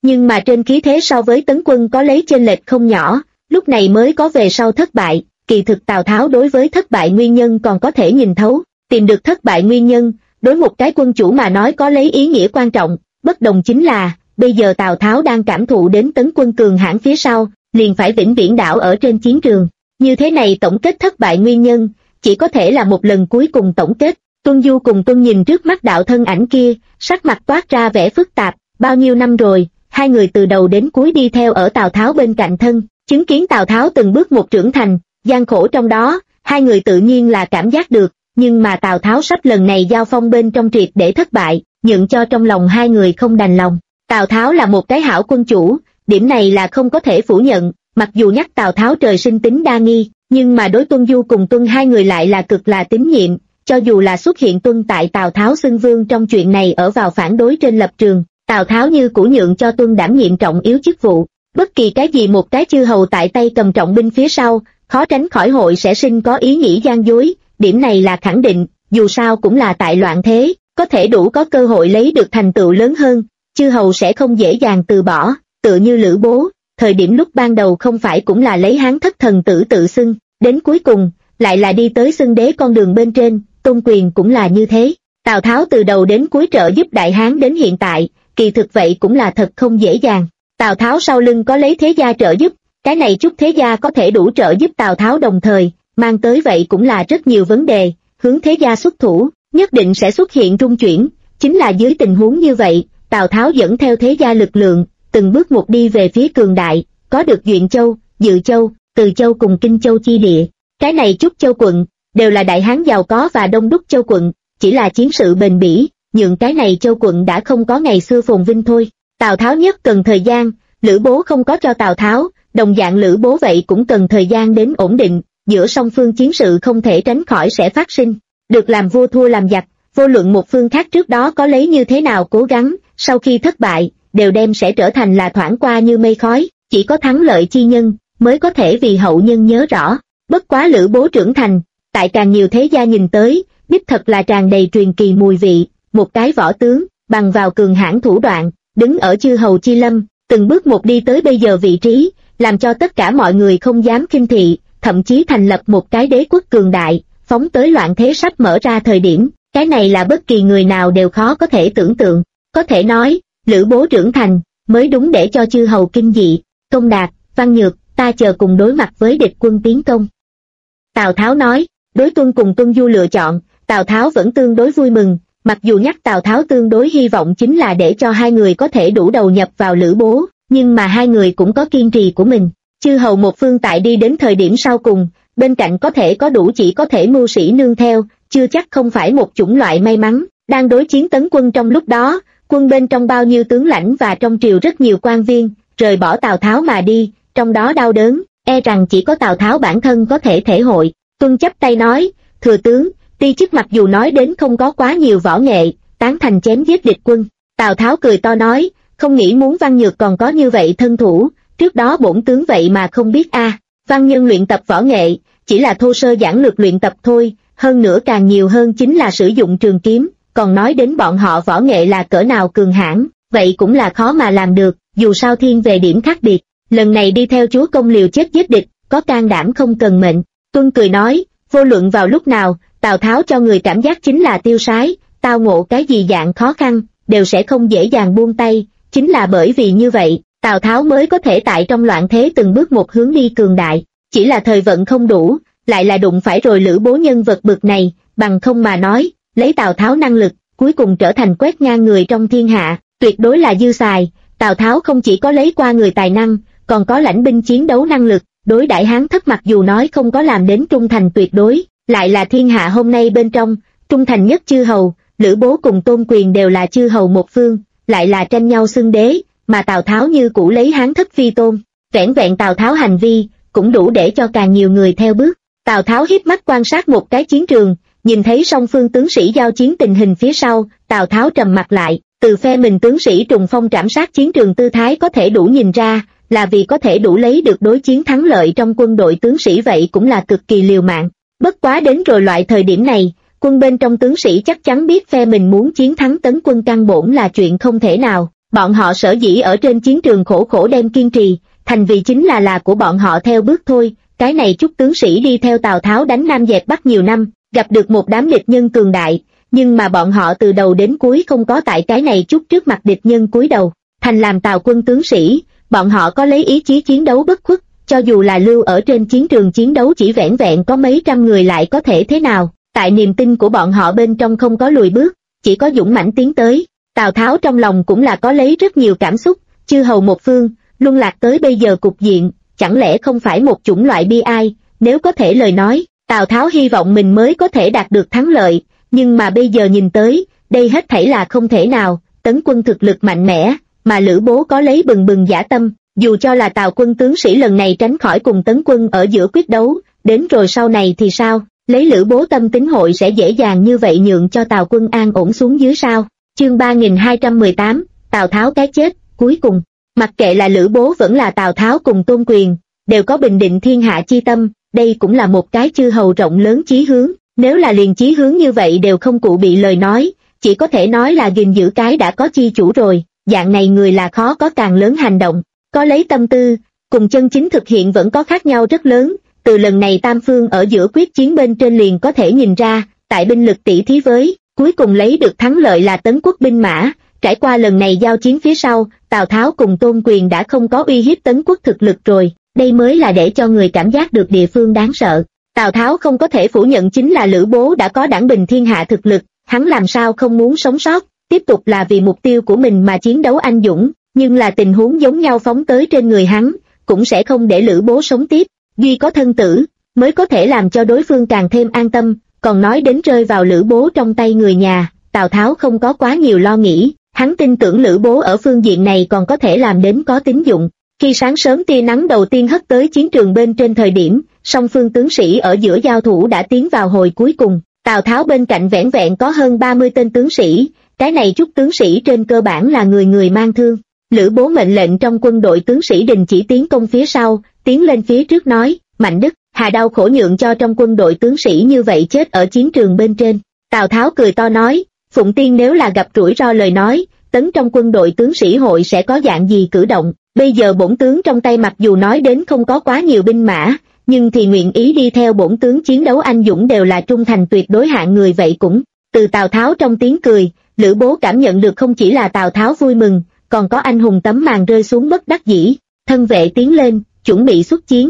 nhưng mà trên khí thế so với Tấn quân có lấy chênh lệch không nhỏ, lúc này mới có về sau thất bại. Kỳ thực Tào Tháo đối với thất bại nguyên nhân còn có thể nhìn thấu, tìm được thất bại nguyên nhân, đối một cái quân chủ mà nói có lấy ý nghĩa quan trọng. Bất đồng chính là, bây giờ Tào Tháo đang cảm thụ đến Tấn quân cường hãn phía sau, liền phải vĩnh viễn đảo ở trên chiến trường. Như thế này tổng kết thất bại nguyên nhân, chỉ có thể là một lần cuối cùng tổng kết. Tuân Du cùng Tuân nhìn trước mắt đạo thân ảnh kia, sắc mặt toát ra vẻ phức tạp. Bao nhiêu năm rồi, hai người từ đầu đến cuối đi theo ở Tào Tháo bên cạnh thân, chứng kiến Tào Tháo từng bước một trưởng thành, gian khổ trong đó, hai người tự nhiên là cảm giác được, nhưng mà Tào Tháo sắp lần này giao phong bên trong triệt để thất bại, nhận cho trong lòng hai người không đành lòng. Tào Tháo là một cái hảo quân chủ, điểm này là không có thể phủ nhận, mặc dù nhắc Tào Tháo trời sinh tính đa nghi, nhưng mà đối Tuân Du cùng Tuân hai người lại là cực là tín nhiệm, cho dù là xuất hiện Tuân tại Tào Tháo xưng vương trong chuyện này ở vào phản đối trên lập trường, Tào Tháo như cũ nhượng cho Tuân đảm nhiệm trọng yếu chức vụ. Bất kỳ cái gì một cái chư hầu tại tay cầm trọng binh phía sau, khó tránh khỏi hội sẽ sinh có ý nghĩ gian dối, điểm này là khẳng định, dù sao cũng là tại loạn thế, có thể đủ có cơ hội lấy được thành tựu lớn hơn, chư hầu sẽ không dễ dàng từ bỏ, tựa như Lữ Bố, thời điểm lúc ban đầu không phải cũng là lấy Hán thất thần tử tự xưng, đến cuối cùng, lại là đi tới xưng đế con đường bên trên, Tôn Quyền cũng là như thế. Tào Tháo từ đầu đến cuối trợ giúp Đại Hán đến hiện tại, kỳ thực vậy cũng là thật không dễ dàng. Tào Tháo sau lưng có lấy thế gia trợ giúp, cái này chút thế gia có thể đủ trợ giúp Tào Tháo đồng thời, mang tới vậy cũng là rất nhiều vấn đề, hướng thế gia xuất thủ, nhất định sẽ xuất hiện rung chuyển, chính là dưới tình huống như vậy, Tào Tháo dẫn theo thế gia lực lượng, từng bước một đi về phía cường đại, có được Duyện Châu, Dự Châu, Từ Châu cùng Kinh Châu chi địa, cái này chút châu quận, đều là Đại Hán giàu có và đông đúc châu quận, chỉ là chiến sự bền bỉ, nhượng cái này châu quận đã không có ngày xưa phồn vinh thôi. Tào Tháo nhất cần thời gian, Lữ Bố không có cho Tào Tháo, đồng dạng Lữ Bố vậy cũng cần thời gian đến ổn định, giữa song phương chiến sự không thể tránh khỏi sẽ phát sinh. Được làm vua thua làm giặc, vô luận một phương khác trước đó có lấy như thế nào cố gắng, sau khi thất bại, đều đem sẽ trở thành là thoảng qua như mây khói, chỉ có thắng lợi chi nhân, mới có thể vì hậu nhân nhớ rõ. Bất quá Lữ Bố trưởng thành, tại càng nhiều thế gia nhìn tới, đích thật là tràn đầy truyền kỳ mùi vị, một cái võ tướng, bằng vào cường hãn thủ đoạn, đứng ở chư hầu chi lâm, từng bước một đi tới bây giờ vị trí, làm cho tất cả mọi người không dám khinh thị, thậm chí thành lập một cái đế quốc cường đại, phóng tới loạn thế sắp mở ra thời điểm, cái này là bất kỳ người nào đều khó có thể tưởng tượng. Có thể nói, Lữ Bố trưởng thành, mới đúng để cho chư hầu kinh dị. Công Đạt, Văn Nhược, ta chờ cùng đối mặt với địch quân tiến công. Tào Tháo nói, đối Tuân cùng Tuân Du lựa chọn, Tào Tháo vẫn tương đối vui mừng, mặc dù nhắc Tào Tháo tương đối hy vọng chính là để cho hai người có thể đủ đầu nhập vào Lữ Bố, nhưng mà hai người cũng có kiên trì của mình. Chư hầu một phương tại đi đến thời điểm sau cùng, bên cạnh có thể có đủ chỉ có thể mưu sĩ nương theo, chưa chắc không phải một chủng loại may mắn. Đang đối chiến Tấn quân trong lúc đó, quân bên trong bao nhiêu tướng lãnh và trong triều rất nhiều quan viên, rời bỏ Tào Tháo mà đi, trong đó đau đớn, e rằng chỉ có Tào Tháo bản thân có thể thể hội. Tuân chắp tay nói, thừa tướng, ti chức mặc dù nói đến không có quá nhiều võ nghệ, tán thành chém giết địch quân. Tào Tháo cười to nói, không nghĩ muốn Văn Nhược còn có như vậy thân thủ, trước đó bổn tướng vậy mà không biết a. Văn nhân luyện tập võ nghệ, chỉ là thô sơ giản lược luyện tập thôi, hơn nữa càng nhiều hơn chính là sử dụng trường kiếm, còn nói đến bọn họ võ nghệ là cỡ nào cường hãn, vậy cũng là khó mà làm được, dù sao thiên về điểm khác biệt. Lần này đi theo chúa công liều chết giết địch, có can đảm không cần mệnh. Tuân cười nói, vô luận vào lúc nào, Tào Tháo cho người cảm giác chính là tiêu sái, tao ngộ cái gì dạng khó khăn, đều sẽ không dễ dàng buông tay, chính là bởi vì như vậy, Tào Tháo mới có thể tại trong loạn thế từng bước một hướng đi cường đại, chỉ là thời vận không đủ, lại là đụng phải rồi Lữ Bố nhân vật bực này, bằng không mà nói, lấy Tào Tháo năng lực, cuối cùng trở thành quét ngang người trong thiên hạ, tuyệt đối là dư xài. Tào Tháo không chỉ có lấy qua người tài năng, còn có lãnh binh chiến đấu năng lực, đối đãi Hán thất mặc dù nói không có làm đến trung thành tuyệt đối, lại là thiên hạ hôm nay bên trong, trung thành nhất chư hầu. Lữ Bố cùng Tôn Quyền đều là chư hầu một phương, lại là tranh nhau xưng đế, mà Tào Tháo như cũ lấy Hán thất vi tôn, vẻn vẹn Tào Tháo hành vi, cũng đủ để cho càng nhiều người theo bước. Tào Tháo hiếp mắt quan sát một cái chiến trường, nhìn thấy song phương tướng sĩ giao chiến tình hình phía sau, Tào Tháo trầm mặt lại, từ phe mình tướng sĩ trùng phong trảm sát chiến trường tư thái có thể đủ nhìn ra, là vì có thể đủ lấy được đối chiến thắng lợi trong quân đội tướng sĩ vậy cũng là cực kỳ liều mạng. Bất quá đến rồi loại thời điểm này, quân bên trong tướng sĩ chắc chắn biết phe mình muốn chiến thắng Tấn quân căn bổn là chuyện không thể nào, Bọn họ sở dĩ ở trên chiến trường khổ khổ đem kiên trì, thành vì chính là của bọn họ theo bước thôi. Cái này chút tướng sĩ đi theo Tào Tháo đánh Nam dẹp Bắc nhiều năm, gặp được một đám địch nhân cường đại, nhưng mà bọn họ từ đầu đến cuối không có tại cái này chút trước mặt địch nhân cúi đầu, thành làm Tào quân tướng sĩ, bọn họ có lấy ý chí chiến đấu bất khuất, cho dù là lưu ở trên chiến trường chiến đấu chỉ vẻn vẹn có mấy trăm người lại có thể thế nào, tại niềm tin của bọn họ bên trong không có lùi bước, chỉ có dũng mãnh tiến tới. Tào Tháo trong lòng cũng là có lấy rất nhiều cảm xúc, chư hầu một phương, luân lạc tới bây giờ cục diện, chẳng lẽ không phải một chủng loại bi ai, nếu có thể lời nói, Tào Tháo hy vọng mình mới có thể đạt được thắng lợi, nhưng mà bây giờ nhìn tới, đây hết thảy là không thể nào. Tấn quân thực lực mạnh mẽ, mà Lữ Bố có lấy bừng bừng dã tâm, dù cho là Tào quân tướng sĩ lần này tránh khỏi cùng Tấn quân ở giữa quyết đấu, đến rồi sau này thì sao, lấy Lữ Bố tâm tính hội sẽ dễ dàng như vậy nhượng cho Tào quân an ổn xuống dưới sao. Chương 3218, Tào Tháo cái chết, cuối cùng, mặc kệ là Lữ Bố vẫn là Tào Tháo cùng Tôn Quyền, đều có bình định thiên hạ chi tâm, đây cũng là một cái chư hầu rộng lớn chí hướng, nếu là liền chí hướng như vậy đều không cụ bị lời nói, chỉ có thể nói là gìn giữ cái đã có chi chủ rồi, dạng này người là khó có càng lớn hành động, có lấy tâm tư, cùng chân chính thực hiện vẫn có khác nhau rất lớn, từ lần này tam phương ở giữa quyết chiến bên trên liền có thể nhìn ra, tại binh lực tỷ thí với, cuối cùng lấy được thắng lợi là Tấn quốc binh mã, trải qua lần này giao chiến phía sau, Tào Tháo cùng Tôn Quyền đã không có uy hiếp Tấn quốc thực lực rồi, đây mới là để cho người cảm giác được địa phương đáng sợ. Tào Tháo không có thể phủ nhận chính là Lữ Bố đã có đẳng bình thiên hạ thực lực, hắn làm sao không muốn sống sót, tiếp tục là vì mục tiêu của mình mà chiến đấu anh dũng, nhưng là tình huống giống nhau phóng tới trên người hắn, cũng sẽ không để Lữ Bố sống tiếp, duy có thân tử, mới có thể làm cho đối phương càng thêm an tâm, còn nói đến rơi vào Lữ Bố trong tay người nhà, Tào Tháo không có quá nhiều lo nghĩ, hắn tin tưởng Lữ Bố ở phương diện này còn có thể làm đến có tín dụng. Khi sáng sớm tia nắng đầu tiên hất tới chiến trường bên trên thời điểm, song phương tướng sĩ ở giữa giao thủ đã tiến vào hồi cuối cùng, Tào Tháo bên cạnh vẻn vẹn có hơn 30 tên tướng sĩ, cái này chút tướng sĩ trên cơ bản là người người mang thương. Lữ Bố mệnh lệnh trong quân đội tướng sĩ đình chỉ tiến công phía sau, tiến lên phía trước nói, Mạnh Đức, hà đau khổ nhượng cho trong quân đội tướng sĩ như vậy chết ở chiến trường bên trên. Tào Tháo cười to nói, Phụng Tiên nếu là gặp rủi ro lời nói, Tấn trong quân đội tướng sĩ hội sẽ có dạng gì cử động. Bây giờ bổn tướng trong tay mặc dù nói đến không có quá nhiều binh mã, nhưng thì nguyện ý đi theo bổn tướng chiến đấu anh dũng đều là trung thành tuyệt đối hạng người vậy cũng. Từ Tào Tháo trong tiếng cười, Lữ Bố cảm nhận được không chỉ là Tào Tháo vui mừng, còn có anh hùng tấm màn rơi xuống bất đắc dĩ, thân vệ tiến lên, chuẩn bị xuất chiến.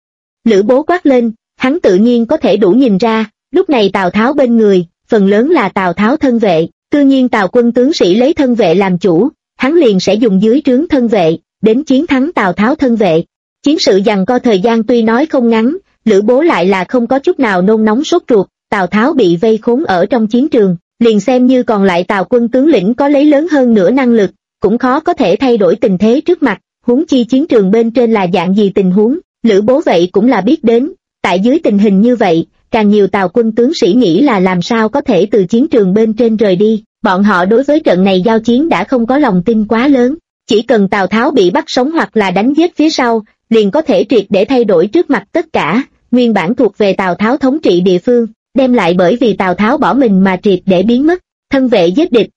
Lữ Bố quát lên, hắn tự nhiên có thể đủ nhìn ra, lúc này Tào Tháo bên người, phần lớn là Tào Tháo thân vệ, tự nhiên Tào quân tướng sĩ lấy thân vệ làm chủ, hắn liền sẽ dùng dưới trướng thân vệ, đến chiến thắng Tào Tháo thân vệ. Chiến sự giằng co thời gian tuy nói không ngắn, Lữ Bố lại là không có chút nào nôn nóng sốt ruột, Tào Tháo bị vây khốn ở trong chiến trường, liền xem như còn lại Tào quân tướng lĩnh có lấy lớn hơn nữa năng lực, cũng khó có thể thay đổi tình thế trước mặt, huống chi chiến trường bên trên là dạng gì tình huống, Lữ Bố vậy cũng là biết đến, tại dưới tình hình như vậy, càng nhiều Tào quân tướng sĩ nghĩ là làm sao có thể từ chiến trường bên trên rời đi, bọn họ đối với trận này giao chiến đã không có lòng tin quá lớn. Chỉ cần Tào Tháo bị bắt sống hoặc là đánh giết phía sau, liền có thể triệt để thay đổi trước mặt tất cả, nguyên bản thuộc về Tào Tháo thống trị địa phương, đem lại bởi vì Tào Tháo bỏ mình mà triệt để biến mất, thân vệ giết địch.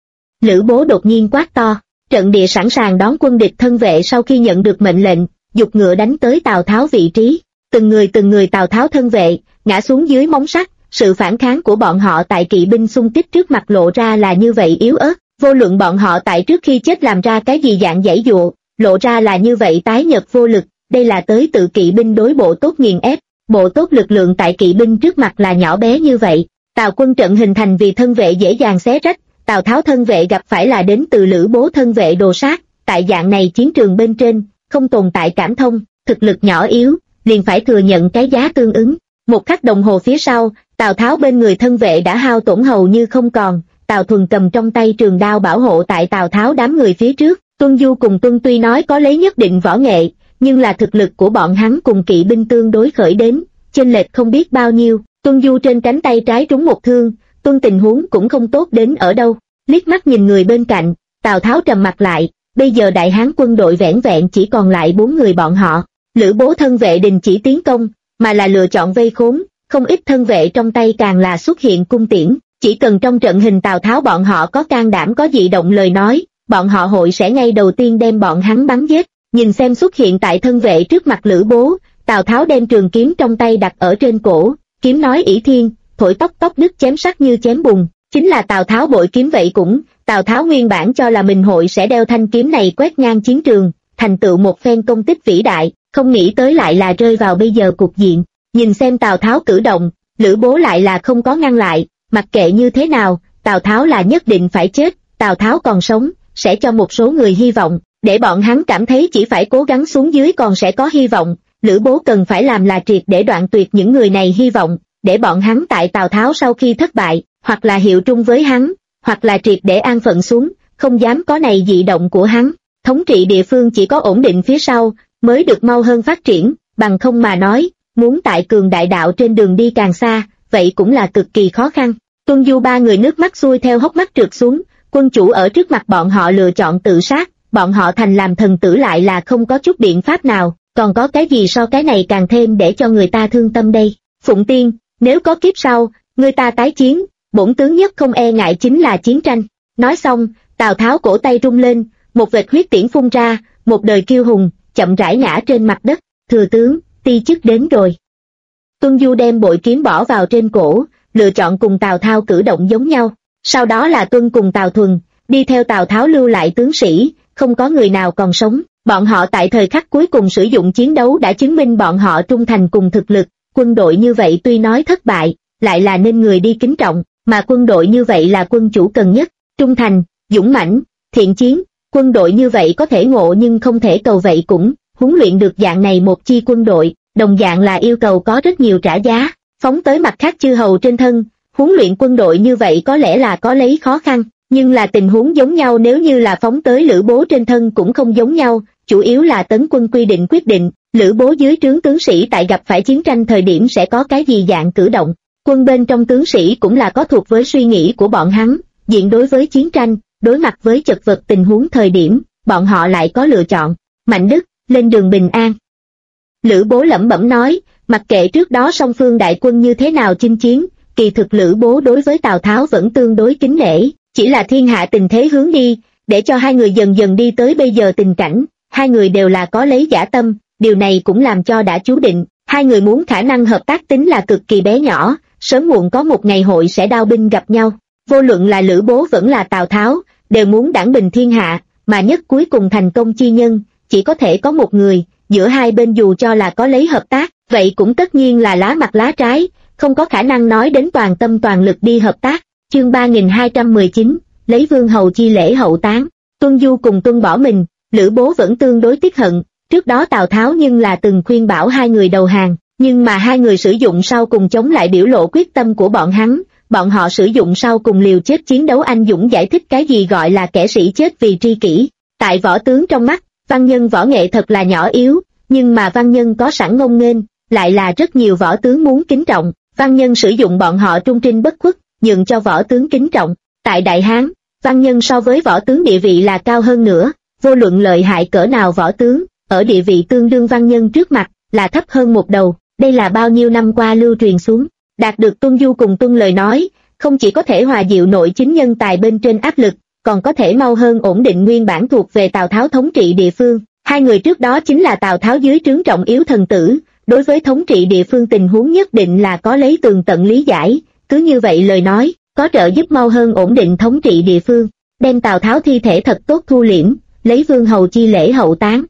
Lữ Bố đột nhiên quát to, trận địa sẵn sàng đón quân địch thân vệ sau khi nhận được mệnh lệnh, giục ngựa đánh tới Tào Tháo vị trí, từng người Tào Tháo thân vệ, ngã xuống dưới móng sắt, sự phản kháng của bọn họ tại kỵ binh xung kích trước mặt lộ ra là như vậy yếu ớt. Vô luận bọn họ tại trước khi chết làm ra cái gì dạng giãy dụa, lộ ra là như vậy tái nhợt vô lực, đây là tới tự kỵ binh đối bộ tốt nghiền ép, bộ tốt lực lượng tại kỵ binh trước mặt là nhỏ bé như vậy. Tào quân trận hình thành vì thân vệ dễ dàng xé rách, Tào Tháo thân vệ gặp phải là đến từ Lữ Bố thân vệ đồ sát, tại dạng này chiến trường bên trên, không tồn tại cảm thông, thực lực nhỏ yếu, liền phải thừa nhận cái giá tương ứng. Một khắc đồng hồ phía sau, Tào Tháo bên người thân vệ đã hao tổn hầu như không còn. Tào Thuần cầm trong tay trường đao bảo hộ tại Tào Tháo đám người phía trước, Tuân Du cùng Tuân tuy nói có lấy nhất định võ nghệ, nhưng là thực lực của bọn hắn cùng kỵ binh tương đối khởi đến, chênh lệch không biết bao nhiêu, Tuân Du trên cánh tay trái trúng một thương, Tuân tình huống cũng không tốt đến ở đâu, liếc mắt nhìn người bên cạnh, Tào Tháo trầm mặt lại, bây giờ đại hán quân đội vẻn vẹn chỉ còn lại 4 người bọn họ, Lữ Bố thân vệ đình chỉ tiến công, mà là lựa chọn vây khốn, không ít thân vệ trong tay càng là xuất hiện cung tiễn. Chỉ cần trong trận hình Tào Tháo bọn họ có can đảm có dị động lời nói, bọn họ hội sẽ ngay đầu tiên đem bọn hắn bắn giết. Nhìn xem xuất hiện tại thân vệ trước mặt Lữ Bố, Tào Tháo đem trường kiếm trong tay đặt ở trên cổ, kiếm nói ỷ thiên, thổi tóc tóc đứt chém sắc như chém bùn, chính là Tào Tháo bội kiếm vậy cũng, Tào Tháo nguyên bản cho là mình hội sẽ đeo thanh kiếm này quét ngang chiến trường, thành tựu một phen công tích vĩ đại, không nghĩ tới lại là rơi vào bây giờ cục diện. Nhìn xem Tào Tháo cử động, Lữ Bố lại là không có ngăn lại, mặc kệ như thế nào, Tào Tháo là nhất định phải chết, Tào Tháo còn sống, sẽ cho một số người hy vọng, để bọn hắn cảm thấy chỉ phải cố gắng xuống dưới còn sẽ có hy vọng. Lữ Bố cần phải làm là triệt để đoạn tuyệt những người này hy vọng, để bọn hắn tại Tào Tháo sau khi thất bại, hoặc là hiệu trung với hắn, hoặc là triệt để an phận xuống, không dám có này dị động của hắn. Thống trị địa phương chỉ có ổn định phía sau, mới được mau hơn phát triển, bằng không mà nói, muốn tại cường đại đạo trên đường đi càng xa, vậy cũng là cực kỳ khó khăn. Tuân Du ba người nước mắt xuôi theo hốc mắt trượt xuống, quân chủ ở trước mặt bọn họ lựa chọn tự sát, bọn họ thành làm thần tử lại là không có chút biện pháp nào, còn có cái gì so cái này càng thêm để cho người ta thương tâm đây. Phụng Tiên, nếu có kiếp sau, người ta tái chiến, bổn tướng nhất không e ngại chính là chiến tranh. Nói xong, Tào Tháo cổ tay rung lên, một vệt huyết tiễn phun ra, một đời kiêu hùng, chậm rãi ngã trên mặt đất. Thừa tướng, ti chức đến rồi. Tuân Du đem bội kiếm bỏ vào trên cổ, lựa chọn cùng Tào Tháo cử động giống nhau. Sau đó là Tuân cùng Tào Thuần, đi theo Tào Tháo lưu lại tướng sĩ, không có người nào còn sống. Bọn họ tại thời khắc cuối cùng sử dụng chiến đấu đã chứng minh bọn họ trung thành cùng thực lực. Quân đội như vậy tuy nói thất bại, lại là nên người đi kính trọng, mà quân đội như vậy là quân chủ cần nhất. Trung thành, dũng mãnh, thiện chiến, quân đội như vậy có thể ngộ nhưng không thể cầu vậy cũng, huấn luyện được dạng này một chi quân đội, đồng dạng là yêu cầu có rất nhiều trả giá. Phóng tới mặt khác chư hầu trên thân, huấn luyện quân đội như vậy có lẽ là có lấy khó khăn, nhưng là tình huống giống nhau nếu như là phóng tới Lữ Bố trên thân cũng không giống nhau, chủ yếu là tấn quân quy định quyết định, Lữ Bố dưới trướng tướng sĩ tại gặp phải chiến tranh thời điểm sẽ có cái gì dạng cử động. Quân bên trong tướng sĩ cũng là có thuộc với suy nghĩ của bọn hắn, diện đối với chiến tranh, đối mặt với chật vật tình huống thời điểm, bọn họ lại có lựa chọn. Mạnh Đức, lên đường bình an. Lữ Bố lẩm bẩm nói, mặc kệ trước đó song phương đại quân như thế nào chinh chiến, kỳ thực Lữ Bố đối với Tào Tháo vẫn tương đối kính nể, chỉ là thiên hạ tình thế hướng đi, để cho hai người dần dần đi tới bây giờ tình cảnh, hai người đều là có lấy dã tâm, điều này cũng làm cho đã chú định, hai người muốn khả năng hợp tác tính là cực kỳ bé nhỏ, sớm muộn có một ngày hội sẽ đao binh gặp nhau. Vô luận là Lữ Bố vẫn là Tào Tháo, đều muốn đãng bình thiên hạ, mà nhất cuối cùng thành công chi nhân, chỉ có thể có một người, giữa hai bên dù cho là có lấy hợp tác, vậy cũng tất nhiên là lá mặt lá trái, không có khả năng nói đến toàn tâm toàn lực đi hợp tác. Chương 3219, lấy vương hầu chi lễ hậu táng. Tuân Du cùng Tuân bỏ mình, Lữ Bố vẫn tương đối tiếc hận, trước đó Tào Tháo nhưng là từng khuyên bảo hai người đầu hàng, nhưng mà hai người sử dụng sau cùng chống lại biểu lộ quyết tâm của bọn hắn, bọn họ sử dụng sau cùng liều chết chiến đấu anh dũng giải thích cái gì gọi là kẻ sĩ chết vì tri kỷ. Tại võ tướng trong mắt, văn nhân võ nghệ thật là nhỏ yếu, nhưng mà văn nhân có sẵn ngông nghênh, lại là rất nhiều võ tướng muốn kính trọng, văn nhân sử dụng bọn họ trung trinh bất khuất, nhường cho võ tướng kính trọng. Tại Đại Hán, văn nhân so với võ tướng địa vị là cao hơn nữa, vô luận lợi hại cỡ nào võ tướng, ở địa vị tương đương văn nhân trước mặt, là thấp hơn một đầu, đây là bao nhiêu năm qua lưu truyền xuống. Đạt được Tuân Du cùng Tuân lời nói, không chỉ có thể hòa dịu nội chính nhân tài bên trên áp lực, còn có thể mau hơn ổn định nguyên bản thuộc về Tào Tháo thống trị địa phương. Hai người trước đó chính là Tào Tháo dưới trướng trọng yếu thần tử, đối với thống trị địa phương tình huống nhất định là có lấy tường tận lý giải, cứ như vậy lời nói, có trợ giúp mau hơn ổn định thống trị địa phương, đem Tào Tháo thi thể thật tốt thu liễm, lấy vương hầu chi lễ hậu táng.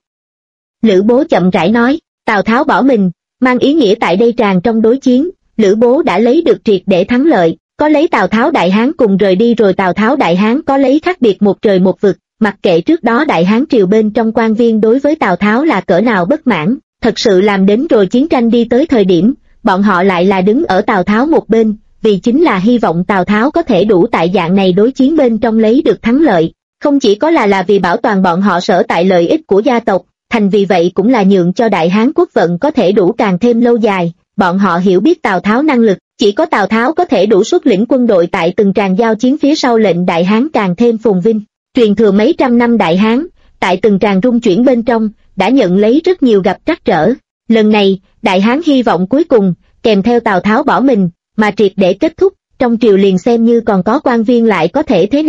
Lữ Bố chậm rãi nói, Tào Tháo bỏ mình, mang ý nghĩa tại đây tràn trong đối chiến, Lữ Bố đã lấy được triệt để thắng lợi, có lấy Tào Tháo Đại Hán cùng rời đi rồi Tào Tháo Đại Hán có lấy khác biệt một trời một vực, mặc kệ trước đó Đại Hán triều bên trong quan viên đối với Tào Tháo là cỡ nào bất mãn, thật sự làm đến rồi chiến tranh đi tới thời điểm, bọn họ lại là đứng ở Tào Tháo một bên, vì chính là hy vọng Tào Tháo có thể đủ tại dạng này đối chiến bên trong lấy được thắng lợi, không chỉ có là vì bảo toàn bọn họ sở tại lợi ích của gia tộc, thành vì vậy cũng là nhượng cho Đại Hán quốc vận có thể đủ càng thêm lâu dài. Bọn họ hiểu biết Tào Tháo năng lực, chỉ có Tào Tháo có thể đủ xuất lĩnh quân đội tại từng tràng giao chiến phía sau lệnh Đại Hán càng thêm phồn vinh. Truyền thừa mấy trăm năm Đại Hán, tại từng tràng rung chuyển bên trong, đã nhận lấy rất nhiều gặp trắc trở. Lần này, Đại Hán hy vọng cuối cùng, kèm theo Tào Tháo bỏ mình, mà triệt để kết thúc, trong triều liền xem như còn có quan viên lại có thể thế nào,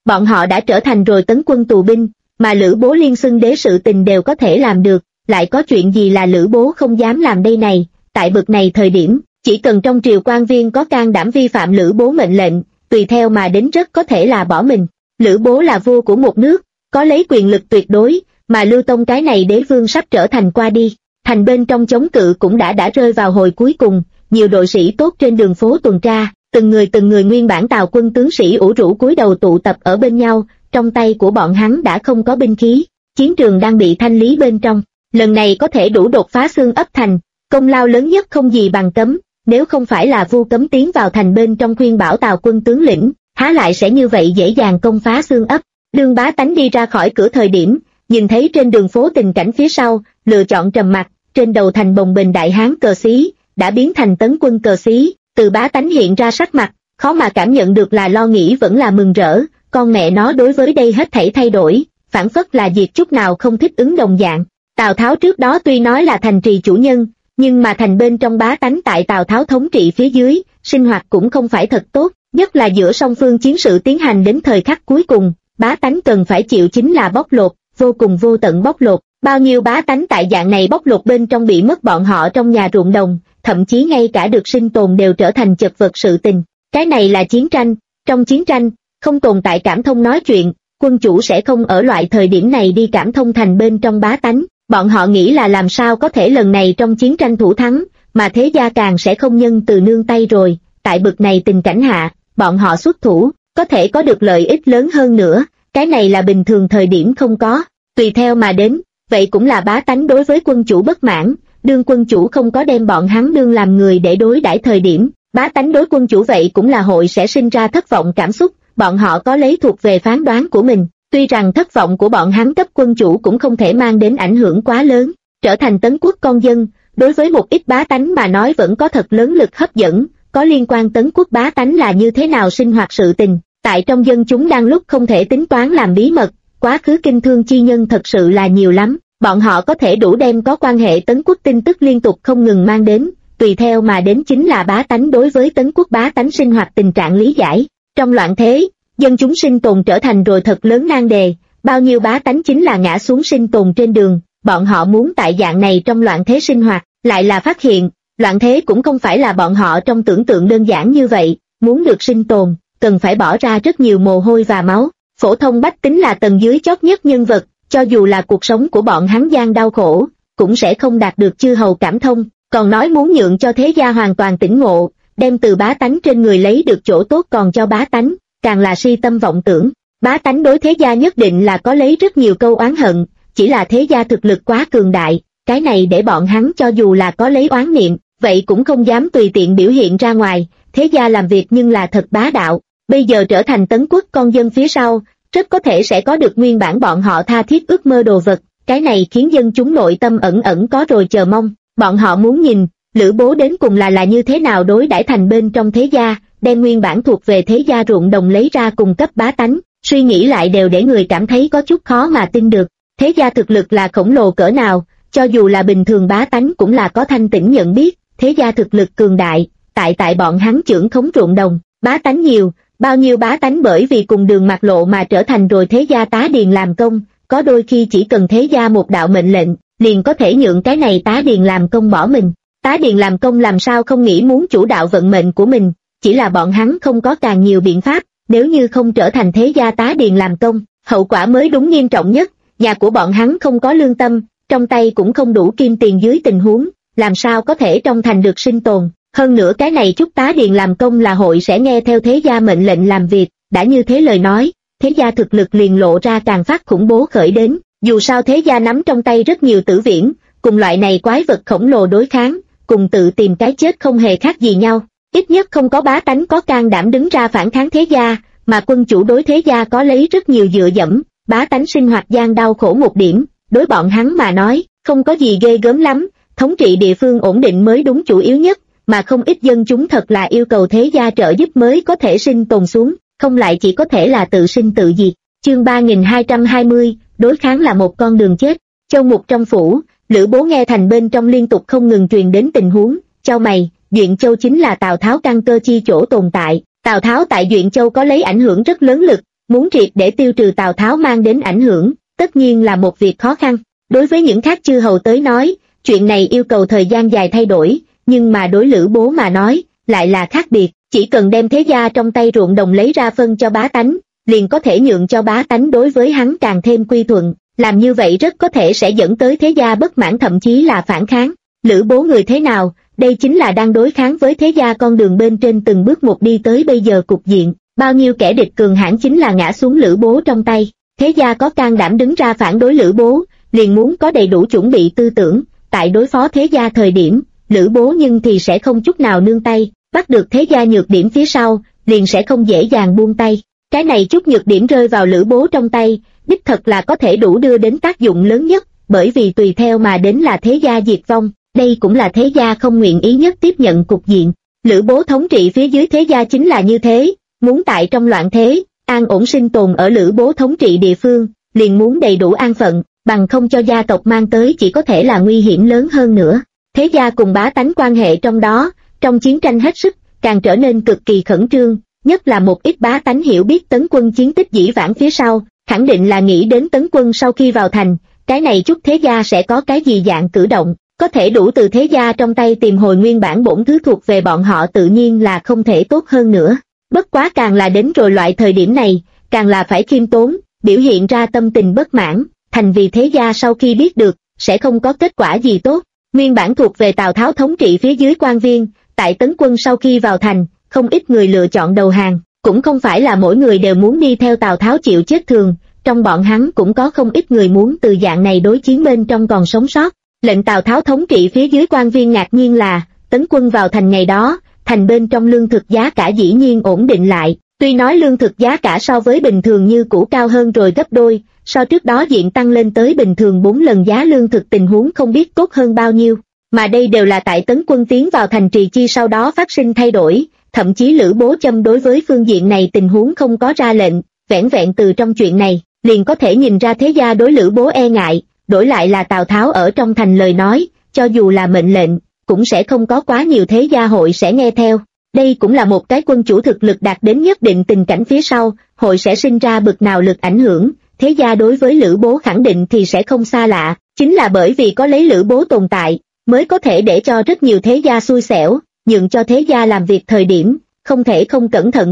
bọn họ đã trở thành rồi tấn quân tù binh, mà Lữ Bố liên xưng đế sự tình đều có thể làm được, lại có chuyện gì là Lữ Bố không dám làm đây này, tại bực này thời điểm, chỉ cần trong triều quan viên có can đảm vi phạm Lữ Bố mệnh lệnh, tùy theo mà đến rất có thể là bỏ mình. Lữ Bố là vua của một nước, có lấy quyền lực tuyệt đối, mà Lưu Tông cái này đế vương sắp trở thành qua đi. Thành bên trong chống cự cũng đã rơi vào hồi cuối cùng, nhiều đội sĩ tốt trên đường phố tuần tra, từng người nguyên bản Tào quân tướng sĩ ủ rũ cúi đầu tụ tập ở bên nhau, trong tay của bọn hắn đã không có binh khí, chiến trường đang bị thanh lý bên trong. Lần này có thể đủ đột phá Xương Ấp thành, công lao lớn nhất không gì bằng Cấm, nếu không phải là Vu Cấm tiến vào thành bên trong khuyên bảo Tào quân tướng lĩnh, há lại sẽ như vậy dễ dàng công phá Xương Ấp. Đương Bá Tánh đi ra khỏi cửa thời điểm, nhìn thấy trên đường phố tình cảnh phía sau, lựa chọn trầm mặc, trên đầu thành bồng bềnh đại hán cờ xí, đã biến thành tấn quân cờ xí, từ Bá Tánh hiện ra sắc mặt, khó mà cảm nhận được là lo nghĩ vẫn là mừng rỡ, con mẹ nó đối với đây hết thảy thay đổi, phản phất là việc chút nào không thích ứng đồng dạng. Tào Tháo trước đó tuy nói là thành trì chủ nhân, nhưng mà thành bên trong Bá Tánh tại Tào Tháo thống trị phía dưới, sinh hoạt cũng không phải thật tốt, nhất là giữa song phương chiến sự tiến hành đến thời khắc cuối cùng, Bá Tánh cần phải chịu chính là bóc lột, vô cùng vô tận bóc lột. Bao nhiêu Bá Tánh tại dạng này bóc lột bên trong bị mất bọn họ trong nhà ruộng đồng, thậm chí ngay cả được sinh tồn đều trở thành chật vật sự tình. Cái này là chiến tranh, trong chiến tranh, không tồn tại cảm thông nói chuyện, quân chủ sẽ không ở loại thời điểm này đi cảm thông thành bên trong Bá Tánh. Bọn họ nghĩ là làm sao có thể lần này trong chiến tranh thủ thắng, mà thế gia càng sẽ không nhân từ nương tay rồi, tại bực này tình cảnh hạ, bọn họ xuất thủ, có thể có được lợi ích lớn hơn nữa, cái này là bình thường thời điểm không có, tùy theo mà đến, vậy cũng là Bá Tánh đối với quân chủ bất mãn, đương quân chủ không có đem bọn hắn đương làm người để đối đãi thời điểm, Bá Tánh đối quân chủ vậy cũng là hội sẽ sinh ra thất vọng cảm xúc, bọn họ có lấy thuộc về phán đoán của mình. Tuy rằng thất vọng của bọn hắn cấp quân chủ cũng không thể mang đến ảnh hưởng quá lớn, trở thành tấn quốc con dân, đối với một ít Bá Tánh mà nói vẫn có thật lớn lực hấp dẫn, có liên quan tấn quốc Bá Tánh là như thế nào sinh hoạt sự tình, tại trong dân chúng đang lúc không thể tính toán làm bí mật, quá khứ kinh thương chi nhân thật sự là nhiều lắm, bọn họ có thể đủ đem có quan hệ tấn quốc tin tức liên tục không ngừng mang đến, tùy theo mà đến chính là Bá Tánh đối với tấn quốc Bá Tánh sinh hoạt tình trạng lý giải, trong loạn thế. Dân chúng sinh tồn trở thành rồi thật lớn nan đề, bao nhiêu Bá Tánh chính là ngã xuống sinh tồn trên đường, bọn họ muốn tại dạng này trong loạn thế sinh hoạt, lại là phát hiện, loạn thế cũng không phải là bọn họ trong tưởng tượng đơn giản như vậy, muốn được sinh tồn, cần phải bỏ ra rất nhiều mồ hôi và máu, phổ thông bách tính là tầng dưới chót nhất nhân vật, cho dù là cuộc sống của bọn hắn gian đau khổ, cũng sẽ không đạt được chư hầu cảm thông, còn nói muốn nhượng cho thế gia hoàn toàn tỉnh ngộ, đem từ Bá Tánh trên người lấy được chỗ tốt còn cho Bá Tánh. Càng là si tâm vọng tưởng, Bá Tánh đối thế gia nhất định là có lấy rất nhiều câu oán hận, chỉ là thế gia thực lực quá cường đại, cái này để bọn hắn cho dù là có lấy oán niệm, vậy cũng không dám tùy tiện biểu hiện ra ngoài, thế gia làm việc nhưng là thật bá đạo, bây giờ trở thành tấn quốc con dân phía sau, rất có thể sẽ có được nguyên bản bọn họ tha thiết ước mơ đồ vật, cái này khiến dân chúng nội tâm ẩn ẩn có rồi chờ mong, bọn họ muốn nhìn, Lữ Bố đến cùng là như thế nào đối đãi thành bên trong thế gia, đem nguyên bản thuộc về thế gia ruộng đồng lấy ra cung cấp Bá Tánh, suy nghĩ lại đều để người cảm thấy có chút khó mà tin được, thế gia thực lực là khổng lồ cỡ nào, cho dù là bình thường Bá Tánh cũng là có thanh tỉnh nhận biết, thế gia thực lực cường đại, tại bọn hắn trưởng khống ruộng đồng, Bá Tánh nhiều, bao nhiêu Bá Tánh bởi vì cùng đường mạt lộ mà trở thành rồi thế gia tá điền làm công, có đôi khi chỉ cần thế gia một đạo mệnh lệnh, liền có thể nhượng cái này tá điền làm công bỏ mình, tá điền làm công làm sao không nghĩ muốn chủ đạo vận mệnh của mình. Chỉ là bọn hắn không có càng nhiều biện pháp, nếu như không trở thành thế gia tá điền làm công, hậu quả mới đúng nghiêm trọng nhất, nhà của bọn hắn không có lương tâm, trong tay cũng không đủ kim tiền dưới tình huống, làm sao có thể trong thành được sinh tồn, hơn nữa cái này chút tá điền làm công là hội sẽ nghe theo thế gia mệnh lệnh làm việc, đã như thế lời nói, thế gia thực lực liền lộ ra càng phát khủng bố khởi đến, dù sao thế gia nắm trong tay rất nhiều tử viễn, cùng loại này quái vật khổng lồ đối kháng, cùng tự tìm cái chết không hề khác gì nhau. Ít nhất không có Bá Tánh có can đảm đứng ra phản kháng thế gia, mà quân chủ đối thế gia có lấy rất nhiều dựa dẫm, Bá Tánh sinh hoạt gian đau khổ một điểm, đối bọn hắn mà nói, không có gì ghê gớm lắm, thống trị địa phương ổn định mới đúng chủ yếu nhất, mà không ít dân chúng thật là yêu cầu thế gia trợ giúp mới có thể sinh tồn xuống, không lại chỉ có thể là tự sinh tự diệt. Chương 3220, đối kháng là một con đường chết. Châu Mục trong phủ, Lữ Bố nghe thành bên trong liên tục không ngừng truyền đến tình huống, chau mày. Duyện Châu chính là Tào Tháo căn cơ chi chỗ tồn tại, Tào Tháo tại Duyện Châu có lấy ảnh hưởng rất lớn lực, muốn triệt để tiêu trừ Tào Tháo mang đến ảnh hưởng, tất nhiên là một việc khó khăn. Đối với những khác chư hầu tới nói, chuyện này yêu cầu thời gian dài thay đổi, nhưng mà đối Lữ Bố mà nói, lại là khác biệt, chỉ cần đem thế gia trong tay ruộng đồng lấy ra phân cho bá tánh, liền có thể nhượng cho bá tánh đối với hắn càng thêm quy thuận, làm như vậy rất có thể sẽ dẫn tới thế gia bất mãn thậm chí là phản kháng. Lữ Bố người thế nào, đây chính là đang đối kháng với thế gia con đường bên trên từng bước một đi tới bây giờ cục diện, bao nhiêu kẻ địch cường hãn chính là ngã xuống Lữ Bố trong tay, thế gia có can đảm đứng ra phản đối Lữ Bố, liền muốn có đầy đủ chuẩn bị tư tưởng, tại đối phó thế gia thời điểm, Lữ Bố nhưng thì sẽ không chút nào nương tay, bắt được thế gia nhược điểm phía sau, liền sẽ không dễ dàng buông tay. Cái này chút nhược điểm rơi vào Lữ Bố trong tay, đích thật là có thể đủ đưa đến tác dụng lớn nhất, bởi vì tùy theo mà đến là thế gia diệt vong, đây cũng là thế gia không nguyện ý nhất tiếp nhận cục diện. Lữ Bố thống trị phía dưới thế gia chính là như thế, muốn tại trong loạn thế, an ổn sinh tồn ở Lữ Bố thống trị địa phương, liền muốn đầy đủ an phận, bằng không cho gia tộc mang tới chỉ có thể là nguy hiểm lớn hơn nữa. Thế gia cùng bá tánh quan hệ trong đó, trong chiến tranh hết sức, càng trở nên cực kỳ khẩn trương, nhất là một ít bá tánh hiểu biết Tấn Quân chiến tích dĩ vãng phía sau, khẳng định là nghĩ đến Tấn Quân sau khi vào thành, cái này chút thế gia sẽ có cái gì dạng cử động, có thể đủ từ thế gia trong tay tìm hồi nguyên bản bổn thứ thuộc về bọn họ tự nhiên là không thể tốt hơn nữa. Bất quá càng là đến rồi loại thời điểm này, càng là phải khiêm tốn, biểu hiện ra tâm tình bất mãn, thành vì thế gia sau khi biết được, sẽ không có kết quả gì tốt. Nguyên bản thuộc về Tào Tháo thống trị phía dưới quan viên, tại Tấn Quân sau khi vào thành, không ít người lựa chọn đầu hàng, cũng không phải là mỗi người đều muốn đi theo Tào Tháo chịu chết thường, trong bọn hắn cũng có không ít người muốn từ dạng này đối chiến bên trong còn sống sót. Lệnh Tào Tháo thống trị phía dưới quan viên ngạc nhiên là, Tấn Quân vào thành ngày đó, thành bên trong lương thực giá cả dĩ nhiên ổn định lại, tuy nói lương thực giá cả so với bình thường như cũ cao hơn rồi gấp đôi, so trước đó diện tăng lên tới bình thường 4 lần giá lương thực tình huống không biết tốt hơn bao nhiêu, mà đây đều là tại Tấn Quân tiến vào thành trì chi sau đó phát sinh thay đổi, thậm chí Lữ Bố châm đối với phương diện này tình huống không có ra lệnh, vẻn vẹn từ trong chuyện này, liền có thể nhìn ra thế gia đối Lữ Bố e ngại, đổi lại là Tào Tháo ở trong thành lời nói, cho dù là mệnh lệnh, cũng sẽ không có quá nhiều thế gia hội sẽ nghe theo. Đây cũng là một cái quân chủ thực lực đạt đến nhất định tình cảnh phía sau, hội sẽ sinh ra bực nào lực ảnh hưởng, thế gia đối với Lữ Bố khẳng định thì sẽ không xa lạ, chính là bởi vì có lấy Lữ Bố tồn tại, mới có thể để cho rất nhiều thế gia xui xẻo, nhượng cho thế gia làm việc thời điểm, không thể không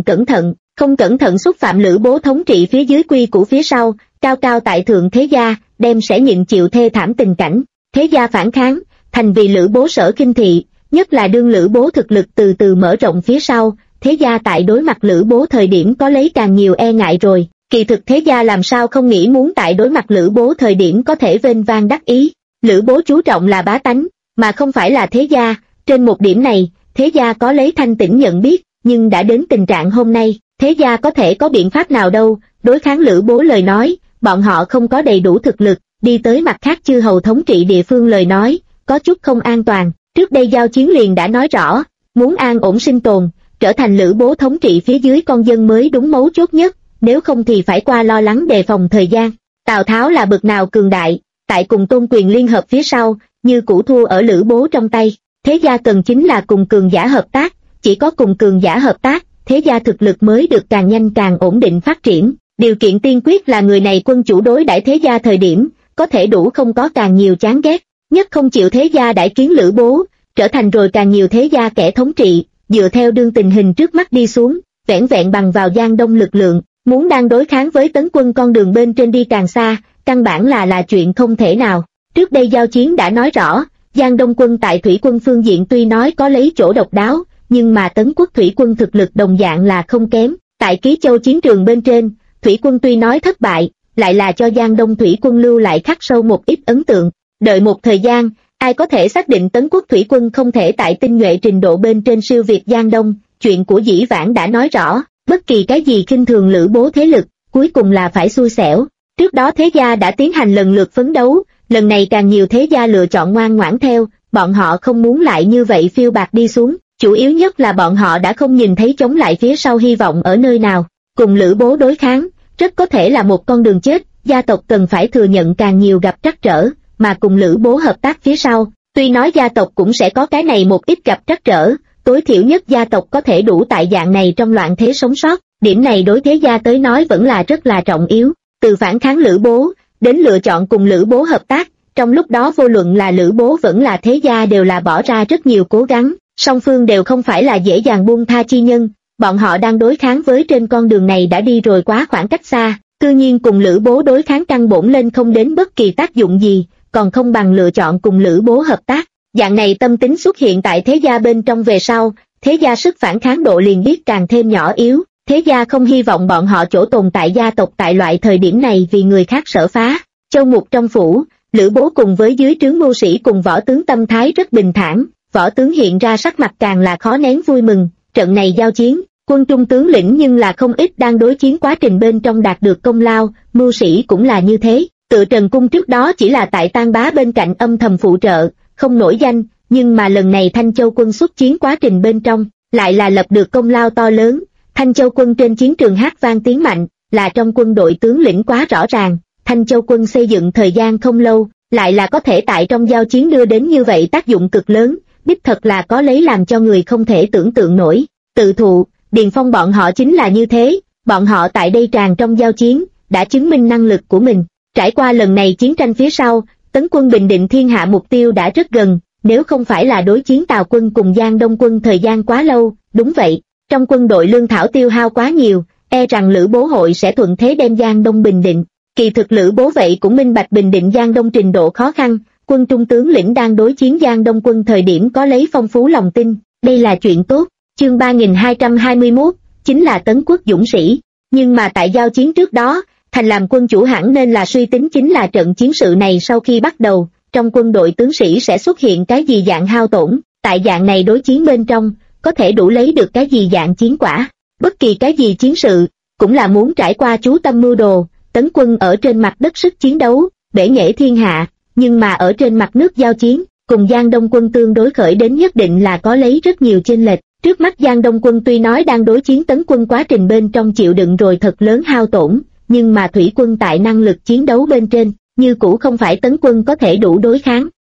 không cẩn thận xúc phạm Lữ Bố thống trị phía dưới quy củ phía sau, cao cao tại thượng thế gia, đem sẽ nhịn chịu thê thảm tình cảnh, thế gia phản kháng, thành vì Lữ Bố sở kinh thị, nhất là đương Lữ Bố thực lực từ từ mở rộng phía sau, thế gia tại đối mặt Lữ Bố thời điểm có lấy càng nhiều e ngại rồi, kỳ thực thế gia làm sao không nghĩ muốn tại đối mặt Lữ Bố thời điểm có thể vênh vang đắc ý, Lữ Bố chú trọng là bá tánh, mà không phải là thế gia, trên một điểm này, thế gia có lấy thanh tĩnh nhận biết, nhưng đã đến tình trạng hôm nay, thế gia có thể có biện pháp nào đâu, đối kháng Lữ Bố lời nói, bọn họ không có đầy đủ thực lực, đi tới mặt khác chư hầu thống trị địa phương lời nói, có chút không an toàn, trước đây giao chiến liền đã nói rõ, muốn an ổn sinh tồn, trở thành Lữ Bố thống trị phía dưới con dân mới đúng mấu chốt nhất, nếu không thì phải qua lo lắng đề phòng thời gian. Tào Tháo là bực nào cường đại, tại cùng Tôn Quyền liên hợp phía sau, như cũ thua ở Lữ Bố trong tay, thế gia cần chính là cùng cường giả hợp tác, chỉ có cùng cường giả hợp tác, thế gia thực lực mới được càng nhanh càng ổn định phát triển, điều kiện tiên quyết là người này quân chủ đối đãi thế gia thời điểm, có thể đủ không có càng nhiều chán ghét, nhất không chịu thế gia đãi kiến Lữ Bố, trở thành rồi càng nhiều thế gia kẻ thống trị, dựa theo đương tình hình trước mắt đi xuống, vẻn vẹn bằng vào Giang Đông lực lượng, muốn đang đối kháng với Tấn Quân con đường bên trên đi càng xa, căn bản là chuyện không thể nào. Trước đây giao chiến đã nói rõ, Giang Đông quân tại thủy quân phương diện tuy nói có lấy chỗ độc đáo, nhưng mà Tấn Quốc thủy quân thực lực đồng dạng là không kém, tại Ký Châu chiến trường bên trên, thủy quân tuy nói thất bại, lại là cho Giang Đông thủy quân lưu lại khắc sâu một ít ấn tượng. Đợi một thời gian, ai có thể xác định Tấn Quốc thủy quân không thể tại tinh nhuệ trình độ bên trên siêu việt Giang Đông, chuyện của dĩ vãng đã nói rõ, bất kỳ cái gì khinh thường Lữ Bố thế lực, cuối cùng là phải xui xẻo. Trước đó thế gia đã tiến hành lần lượt phấn đấu, lần này càng nhiều thế gia lựa chọn ngoan ngoãn theo, bọn họ không muốn lại như vậy phiêu bạt đi xuống, chủ yếu nhất là bọn họ đã không nhìn thấy chống lại phía sau hy vọng ở nơi nào, cùng Lữ Bố đối kháng, rất có thể là một con đường chết, gia tộc cần phải thừa nhận càng nhiều gặp trắc trở, mà cùng Lữ Bố hợp tác phía sau, tuy nói gia tộc cũng sẽ có cái này một ít gặp trắc trở, tối thiểu nhất gia tộc có thể đủ tại dạng này trong loạn thế sống sót, Điểm này đối thế gia tới nói vẫn là rất là trọng yếu. Từ phản kháng Lữ Bố, đến lựa chọn cùng Lữ Bố hợp tác, trong lúc đó vô luận là Lữ Bố vẫn là thế gia đều là bỏ ra rất nhiều cố gắng, song phương đều không phải là dễ dàng buông tha chi nhân, bọn họ đang đối kháng với trên con đường này đã đi rồi quá khoảng cách xa, cư nhiên cùng Lữ Bố đối kháng căn bổn lên không đến bất kỳ tác dụng gì, còn không bằng lựa chọn cùng Lữ Bố hợp tác. Dạng này tâm tính xuất hiện tại thế gia bên trong về sau, thế gia sức phản kháng độ liền biết càng thêm nhỏ yếu, thế gia không hy vọng bọn họ chỗ tồn tại gia tộc tại loại thời điểm này vì người khác sở phá. Châu Mục trong phủ, Lữ Bố cùng với dưới trướng mưu sĩ cùng võ tướng tâm thái rất bình thản, võ tướng hiện ra sắc mặt càng là khó nén vui mừng, trận này giao chiến, quân trung tướng lĩnh nhưng là không ít đang đối chiến quá trình bên trong đạt được công lao, mưu sĩ cũng là như thế, tự Trần Cung trước đó chỉ là tại Tang Bá bên cạnh âm thầm phụ trợ, không nổi danh, nhưng mà lần này Thanh Châu quân xuất chiến quá trình bên trong, lại là lập được công lao to lớn, Thanh Châu quân trên chiến trường hát vang tiếng mạnh, là trong quân đội tướng lĩnh quá rõ ràng, Thanh Châu quân xây dựng thời gian không lâu, lại là có thể tại trong giao chiến đưa đến như vậy tác dụng cực lớn, đích thật là có lấy làm cho người không thể tưởng tượng nổi. Tự thụ, Điền Phong bọn họ chính là như thế, bọn họ tại đây tràn trong giao chiến, đã chứng minh năng lực của mình. Trải qua lần này chiến tranh phía sau, tấn quân bình định thiên hạ mục tiêu đã rất gần, nếu không phải là đối chiến Tào quân cùng Giang Đông quân thời gian quá lâu, đúng vậy, trong quân đội lương thảo tiêu hao quá nhiều, e rằng Lữ Bố hội sẽ thuận thế đem Giang Đông bình định. Kỳ thực Lữ Bố vậy cũng minh bạch bình định Giang Đông trình độ khó khăn, quân trung tướng lĩnh đang đối chiến Giang Đông quân thời điểm có lấy phong phú lòng tin, đây là chuyện tốt. Chương 3221, chính là tấn quốc dũng sĩ, nhưng mà tại giao chiến trước đó, thành làm quân chủ hẳn nên là suy tính chính là trận chiến sự này sau khi bắt đầu, trong quân đội tướng sĩ sẽ xuất hiện cái gì dạng hao tổn, tại dạng này đối chiến bên trong, có thể đủ lấy được cái gì dạng chiến quả, bất kỳ cái gì chiến sự, cũng là muốn trải qua chú tâm mưu đồ, tấn quân ở trên mặt đất sức chiến đấu, bể nghệ thiên hạ, nhưng mà ở trên mặt nước giao chiến, cùng Giang Đông quân tương đối khởi đến nhất định là có lấy rất nhiều chênh lệch. Trước mắt Giang Đông quân tuy nói đang đối chiến tấn quân quá trình bên trong chịu đựng rồi thật lớn hao tổn, nhưng mà thủy quân tại năng lực chiến đấu bên trên, như cũ không phải tấn quân có thể đủ đối kháng.